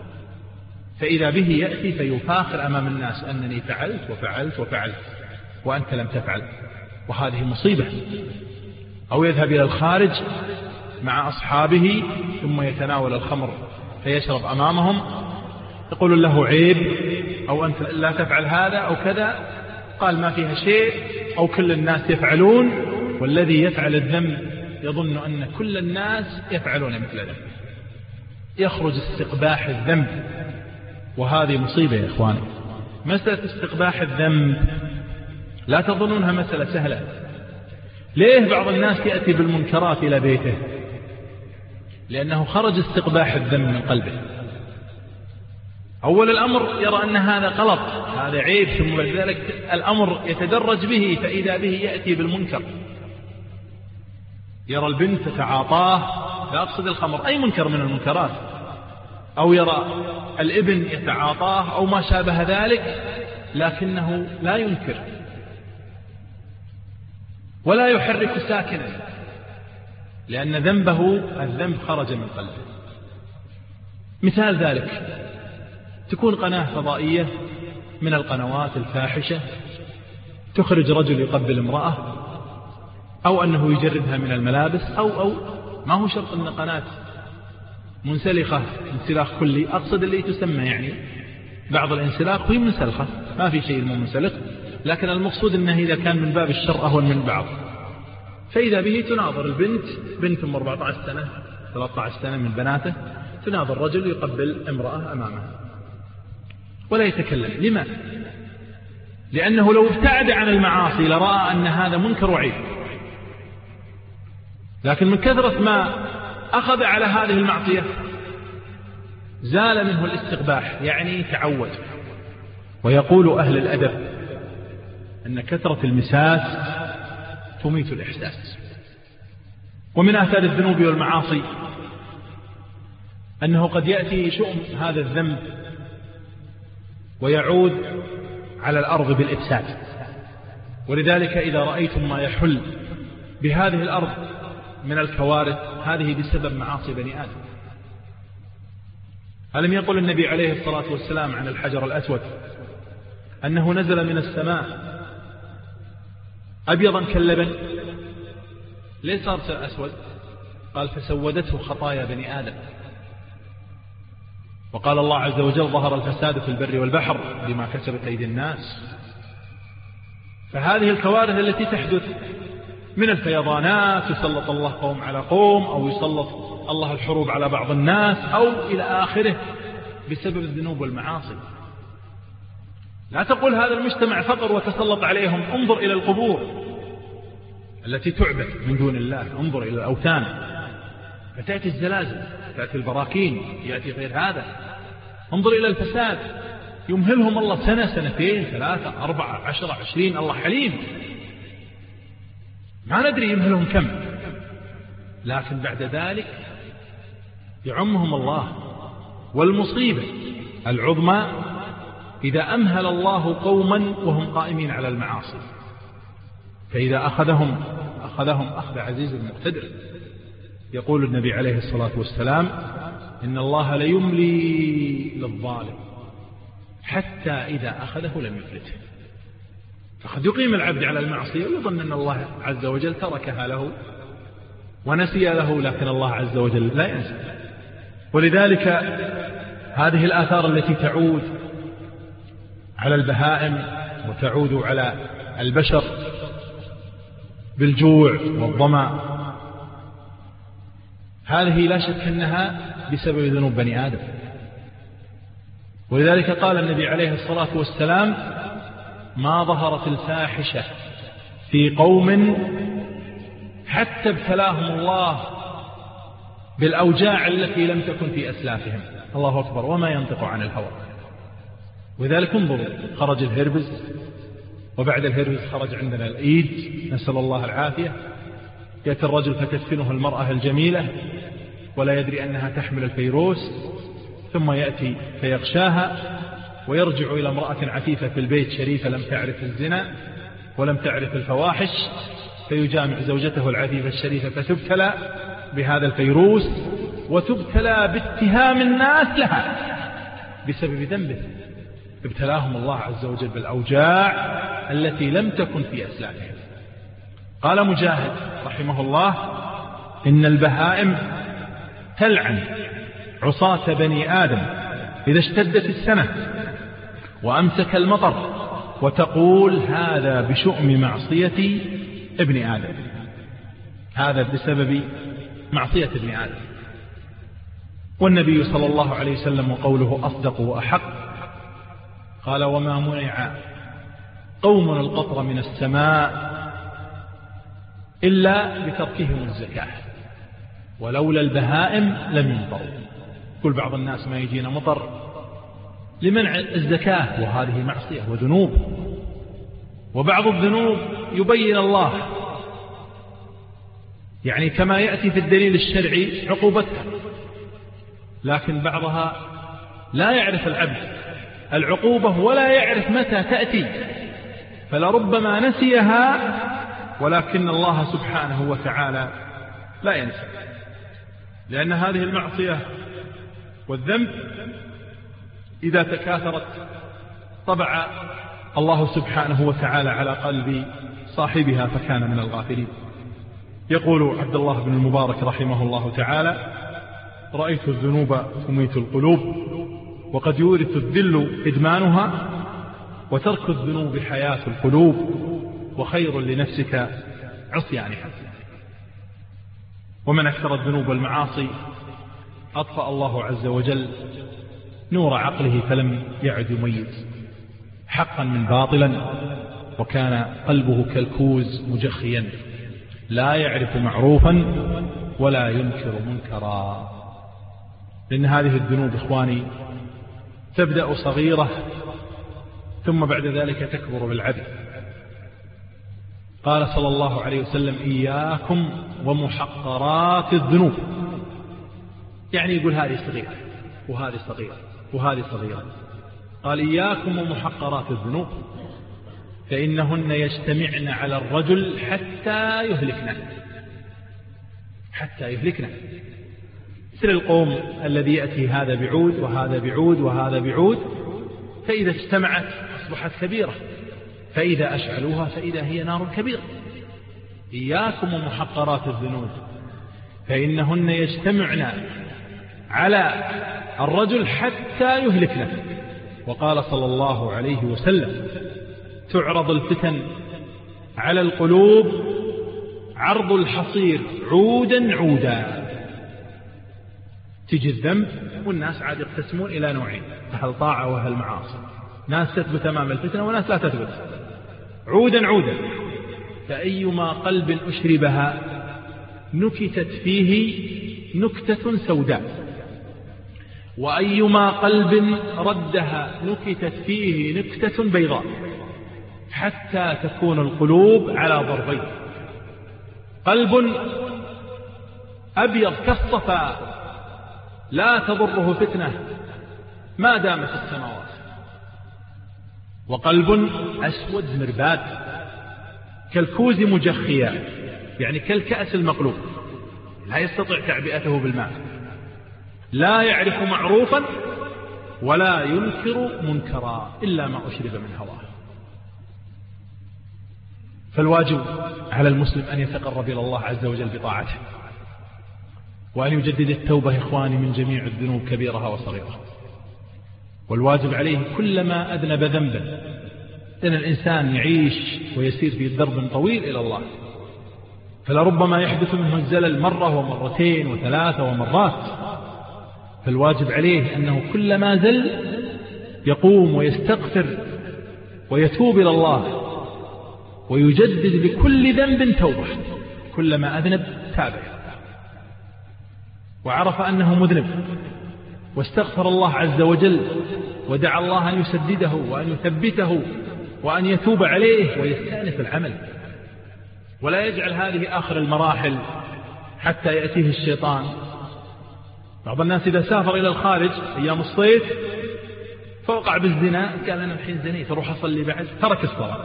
[SPEAKER 1] فإذا به يأتي فيفاخر أمام الناس أنني فعلت وفعلت وفعلت وأنت لم تفعل، وهذه مصيبة. أو يذهب إلى الخارج مع أصحابه ثم يتناول الخمر فيشرب أمامهم، يقول له عيب، أو أنت لا تفعل هذا أو كذا، قال ما فيها شيء، أو كل الناس يفعلون، والذي يفعل الذنب يظن أن كل الناس يفعلون مثل ذنب، يخرج استقباح الذنب. وهذه مصيبة يا إخواني. مسألة استقباح الذنب لا تظنونها مسألة سهلة. ليه بعض الناس يأتي بالمنكرات إلى بيته؟ لأنه خرج استقباح الذنب من قلبه. أول الأمر يرى أن هذا غلط، هذا عيب، ثم بعد ذلك الأمر يتدرج به، فإذا به يأتي بالمنكر. يرى البنت تتعاطاه، لا أقصد الخمر، أي منكر من المنكرات، أو يرى الابن يتعاطاه أو ما شابه ذلك، لكنه لا ينكر ولا يحرك ساكنا، لأن ذنبه الذنب خرج من قلبه. مثال ذلك تكون قناة فضائية من القنوات الفاحشة تخرج رجل يقبل امرأة، أو أنه يجردها من الملابس، أو ما هو شرط أن قناة منسلخة انسلاخ كلي، أقصد اللي تسمى يعني بعض الانسلاخ هي منسلخة، ما في شيء منسلخ، لكن المقصود أنه إذا كان من باب الشر أهون من بعض. فإذا به تناظر البنت، بنت 14 سنة 13 سنة من بناته، تناظر رجل يقبل امرأة أمامها ولا يتكلم. لما؟ لأنه لو ابتعد عن المعاصي لرأى أن هذا منكر وعيب، لكن من كثرة ما أخذ على هذه المعصية زال منه الاستقباح، يعني تعود. ويقول أهل الأدب أن كثرة المساس تميت الإحساس. ومن آثار الذنوب والمعاصي أنه قد يأتي شؤم هذا الذنب ويعود على الأرض بالإفساد. ولذلك إذا رأيتم ما يحل بهذه الأرض من الكوارث هذه بسبب معاصي بني آدم. ألم يقل النبي عليه الصلاة والسلام عن الحجر الأسود أنه نزل من السماء أبيضا كاللبن؟ ليس صار أسود؟ قال فسودته خطايا بني آدم. وقال الله عز وجل ظهر الفساد في البر والبحر بما كسبت أيدي الناس. فهذه الكوارث التي تحدث من الفيضانات، يسلط الله قوم على قوم، أو يسلط الله الحروب على بعض الناس، أو إلى آخره، بسبب الذنوب والمعاصي. لا تقول هذا المجتمع فقر وتسلط عليهم، انظر إلى القبور التي تعبد من دون الله، انظر إلى الأوثان، فتأتي الزلازل، تأتي البراكين، يأتي غير هذا. انظر إلى الفساد، يمهلهم الله سنة، سنتين، 3، 4، 10، 20، الله حليم، ما ندري يمهلهم كم، لكن بعد ذلك يعمهم الله. والمصيبة العظمى إذا أمهل الله قوما وهم قائمين على المعاصي، فإذا أخذهم أخذ عزيز مقتدر. يقول النبي عليه الصلاة والسلام إن الله ليملي للظالم حتى إذا أخذه لم يفلته. فقد يقيم العبد على المعصية ويظن أن الله عز وجل تركها له ونسي له، لكن الله عز وجل لا ينسى. ولذلك هذه الآثار التي تعود على البهائم وتعود على البشر بالجوع والظمأ، هذه لا شك أنها بسبب ذنوب بني آدم. ولذلك قال النبي عليه الصلاة والسلام ما ظهرت الفاحشة في قوم حتى ابتلاهم الله بالأوجاع التي لم تكن في أسلافهم. الله أكبر، وما ينطق عن الهوى. ولذلك انظروا، خرج الهربز، وبعد الهربز خرج عندنا الإيد، نسأل الله العافية. يأتي الرجل فتدفنه المرأة الجميلة ولا يدري أنها تحمل الفيروس، ثم يأتي فيغشاها ويرجع إلى امرأة عفيفة في البيت شريفة لم تعرف الزنا ولم تعرف الفواحش، فيجامع زوجته العفيفة الشريفة فتبتلى بهذا الفيروس وتبتلى باتهام الناس لها بسبب ذنبه. ابتلاهم الله عز وجل بالأوجاع التي لم تكن في أسلافهم. قال مجاهد رحمه الله إن البهائم تلعن عصاة بني آدم إذا اشتدت السنة وأمسك المطر، وتقول هذا بشؤم معصية ابن آدم، هذا بسبب معصية ابن آدم. والنبي صلى الله عليه وسلم وقوله أصدق وأحق، قال وما منع قوم القطر من السماء إلا بتركهم الزكاة ولولا البهائم لم يمطروا. كل بعض الناس ما يجينا مطر لمنع الزكاة، وهذه معصية وذنوب. وبعض الذنوب يبين الله، يعني كما يأتي في الدليل الشرعي عقوبتها، لكن بعضها لا يعرف العبد العقوبة ولا يعرف متى تأتي، فلربما نسيها، ولكن الله سبحانه وتعالى لا ينسى، لأن هذه المعصية والذنب إذا تكاثرت طبع الله سبحانه وتعالى على قلب صاحبها فكان من الغافلين. يقول عبد الله بن المبارك رحمه الله تعالى رأيت الذنوب تميت القلوب، وقد يورث الذل إدمانها، وترك الذنوب حياة القلوب، وخير لنفسك عصيانها. ومن أكثر الذنوب والمعاصي أطفأ الله عز وجل نور عقله فلم يعد يميز حقا من باطلا، وكان قلبه كالكوز مجخيا لا يعرف معروفا ولا ينكر منكرا. لأن هذه الذنوب إخواني تبدأ صغيرة ثم بعد ذلك تكبر بالعدد. قال صلى الله عليه وسلم: إياكم ومحقرات الذنوب. يعني يقول هذه صغيرة وهذه صغيرة وهذه صغيرة. قال: إياكم ومحقرات الذنوب فإنهن يجتمعن على الرجل حتى يهلكنا. حتى يهلكنا. مثل القوم الذي يأتي هذا بعود وهذا بعود وهذا بعود، فإذا اجتمعت أصبحت كبيرة، فإذا أشعلوها فإذا هي نار كبيرة. إياكم ومحقرات الذنوب فإنهن يجتمعن على الرجل حتى يهلكنا. وقال صلى الله عليه وسلم: تعرض الفتن على القلوب عرض الحصير عودا عودا. تجي الذنب والناس عاد يقتسمون إلى نوعين: أهل طاعة وأهل معاصي. ناس تثبت أمام الفتنة وناس لا تثبت، عودا عودا. فأيما قلب أشربها نكتت فيه نكتة سوداء، وأيما قلب ردها نكتت فيه نكتة بيضاء، حتى تكون القلوب على ضربين: قلب أبيض كالصفا لا تضره فتنة ما دامت السماوات، وقلب أسود مرباد كالكوز مجخيا، يعني كالكأس المقلوب، لا يستطيع تعبئته بالماء، لا يعرف معروفا ولا ينكر منكرا إلا ما أشرب من هواه. فالواجب على المسلم أن يتقرب إلى الله عز وجل بطاعته، وأن يجدد التوبة إخواني من جميع الذنوب كبيرها وصغيرها. والواجب عليه كلما أذنب ذنبا، لأن الإنسان يعيش ويسير في درب طويل إلى الله، فلربما يحدث منه الزلل مرة ومرتين وثلاثة ومرات. فالواجب عليه أنه كلما زل يقوم ويستغفر ويتوب إلى الله ويجدد بكل ذنب توبة. كلما أذنب تابع وعرف أنه مذنب واستغفر الله عز وجل ودعا الله أن يسدده وأن يثبته وأن يتوب عليه ويستأنف العمل، ولا يجعل هذه آخر المراحل حتى يأتيه الشيطان. بعض الناس إذا سافر إلى الخارج أيام الصيف فوقع بالزنا، قال أنا الحين زنيت أروح أصلي بعد، ترك الصلاة.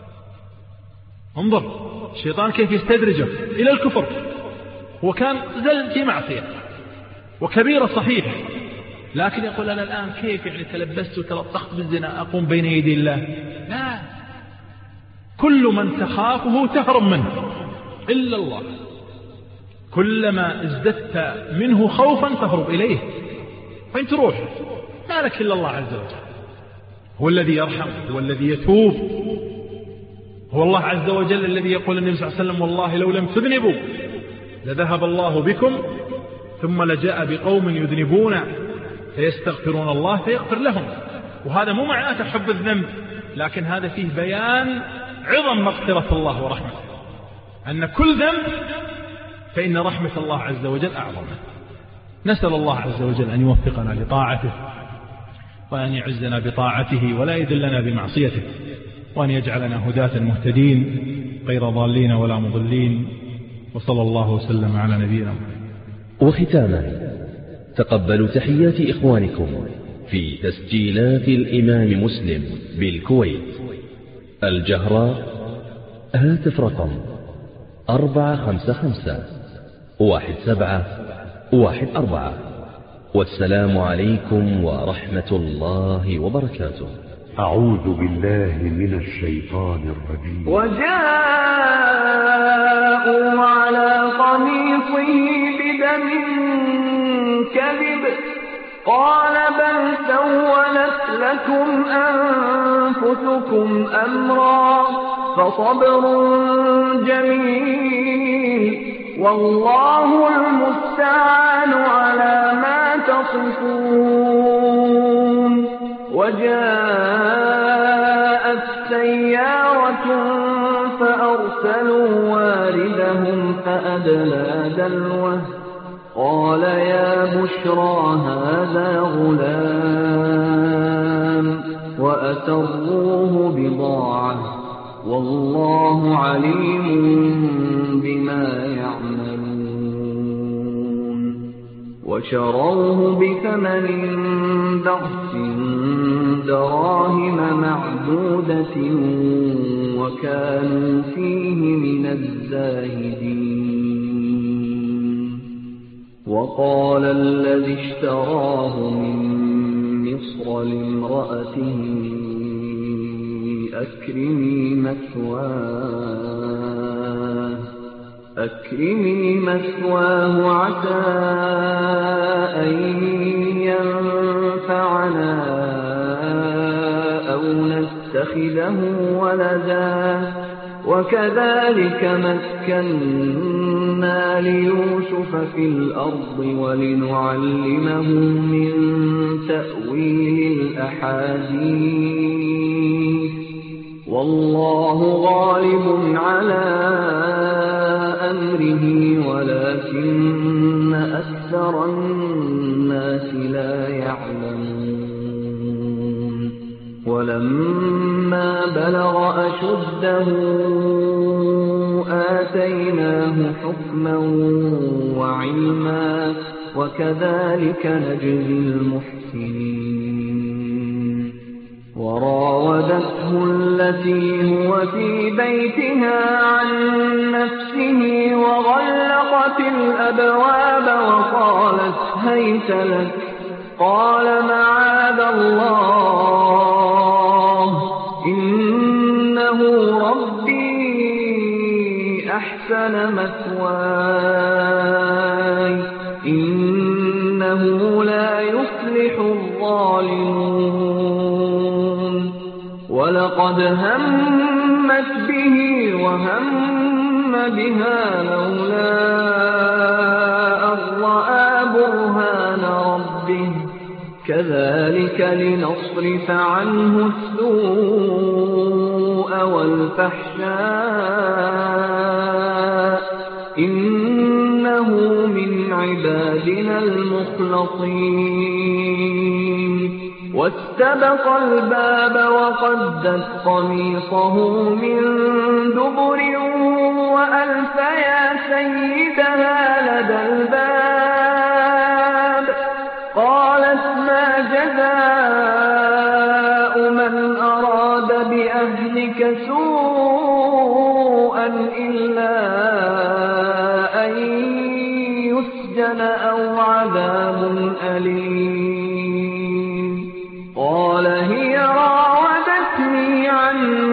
[SPEAKER 1] انظر الشيطان كيف يستدرجه إلى الكفر، هو كان زل في معصية وكبيرة صحيحة، لكن يقول أنا الآن كيف يعني تلبست وتلطخت بالزنا أقوم بين يدي الله؟ لا، كل من تخافه تهرب منه إلا الله. كلما ازددت منه خوفا تهرب إليه، وين تروح؟ ما لك إلا الله عز وجل. هو الذي يرحم، هو الذي يتوب، هو الله عز وجل الذي يقول النبي صلى الله عليه وسلم: والله لو لم تذنبوا لذهب الله بكم ثم لجاء بقوم يذنبون فيستغفرون الله فيغفر لهم. وهذا مو معناته حب الذنب، لكن هذا فيه بيان عظم مغفرة الله ورحمته، أن كل ذنب فإن رحمة الله عز وجل أعظم. نسأل الله عز وجل أن يوفقنا لطاعته وأن يعزنا بطاعته ولا يذلنا بمعصيته، وأن يجعلنا هداة مهتدين غير ضالين ولا مضلين. وصلى الله وسلم على نبينا محمد.
[SPEAKER 2] وختاما تقبلوا تحيات إخوانكم في تسجيلات الإمام مسلم بالكويت. الجهراء، هاتف رقم 455-1714. والسلام عليكم ورحمة الله وبركاته.
[SPEAKER 3] أعوذ بالله من الشيطان الرجيم.
[SPEAKER 4] وجاءوا على قميصه بدم كذب قال بل سولت لكم أنفسكم أمرا فصبر جميل والله المستعان على ما تصفون. وجاءت سيارة فأرسلوا واردهم فأدلى دلوه قال يا بشرى هذا غلام وأسروه بضاعة والله عليم بما يعملون وشروه بثمن بخس دراهم معدودة وكانوا فيه من الزاهدين وقال الذي اشتراه من مصر لامرأته أكرمي مثواه عسى أن ينفعنا أو نتخذه ولدا وكذلك مكنا ليوسف في الأرض ولنعلمه من تأويل الأحاديث والله غالب على أمره ولكن أكثر الناس لا يعلمون ولما بلغ أشده آتيناه حكما وعلما وكذلك نجزي المحسنين وراودته التي هو في بيتها عن نفسه وغلقت الأبواب وقالت هيت لك قال معاذ الله إنه ربي أحسن مثواي إنه لا يفلح الظالمون ولقد همت به وهم بها لولا أن رأى برهان ربه كذلك لنصرف عنه السوء والفحشاء إنه من عبادنا المخلصين واستبق الباب وقدت قميصه من دبر وألف يا سيدها لدى الباب قالت ما جزاء من أراد بأهلك سوءا إلا أن يسجن أو عذاب أليم قال هي راودتني عن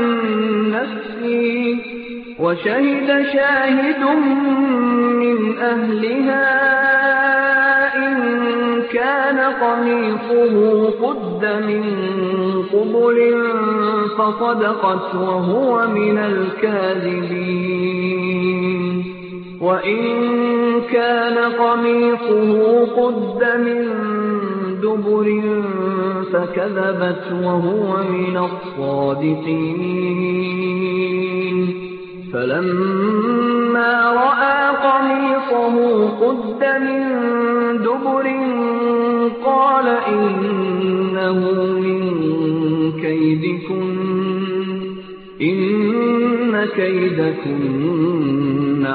[SPEAKER 4] نفسي وشهد شاهد من أهلها إن كان قميصه قد من قبل فصدقت وهو من الكاذبين وإن كان قميصه قد من دبر فكذبت وهو من الصادقين فلما رأى قميصه قد من دبر قال إنه من كيدكن إن كيدكن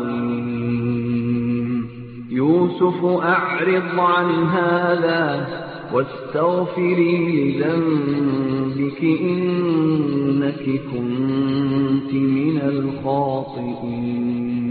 [SPEAKER 4] عظيم يوسف أعرض عن هذا واستغفري لذنبك إنك كنت من الخاطئين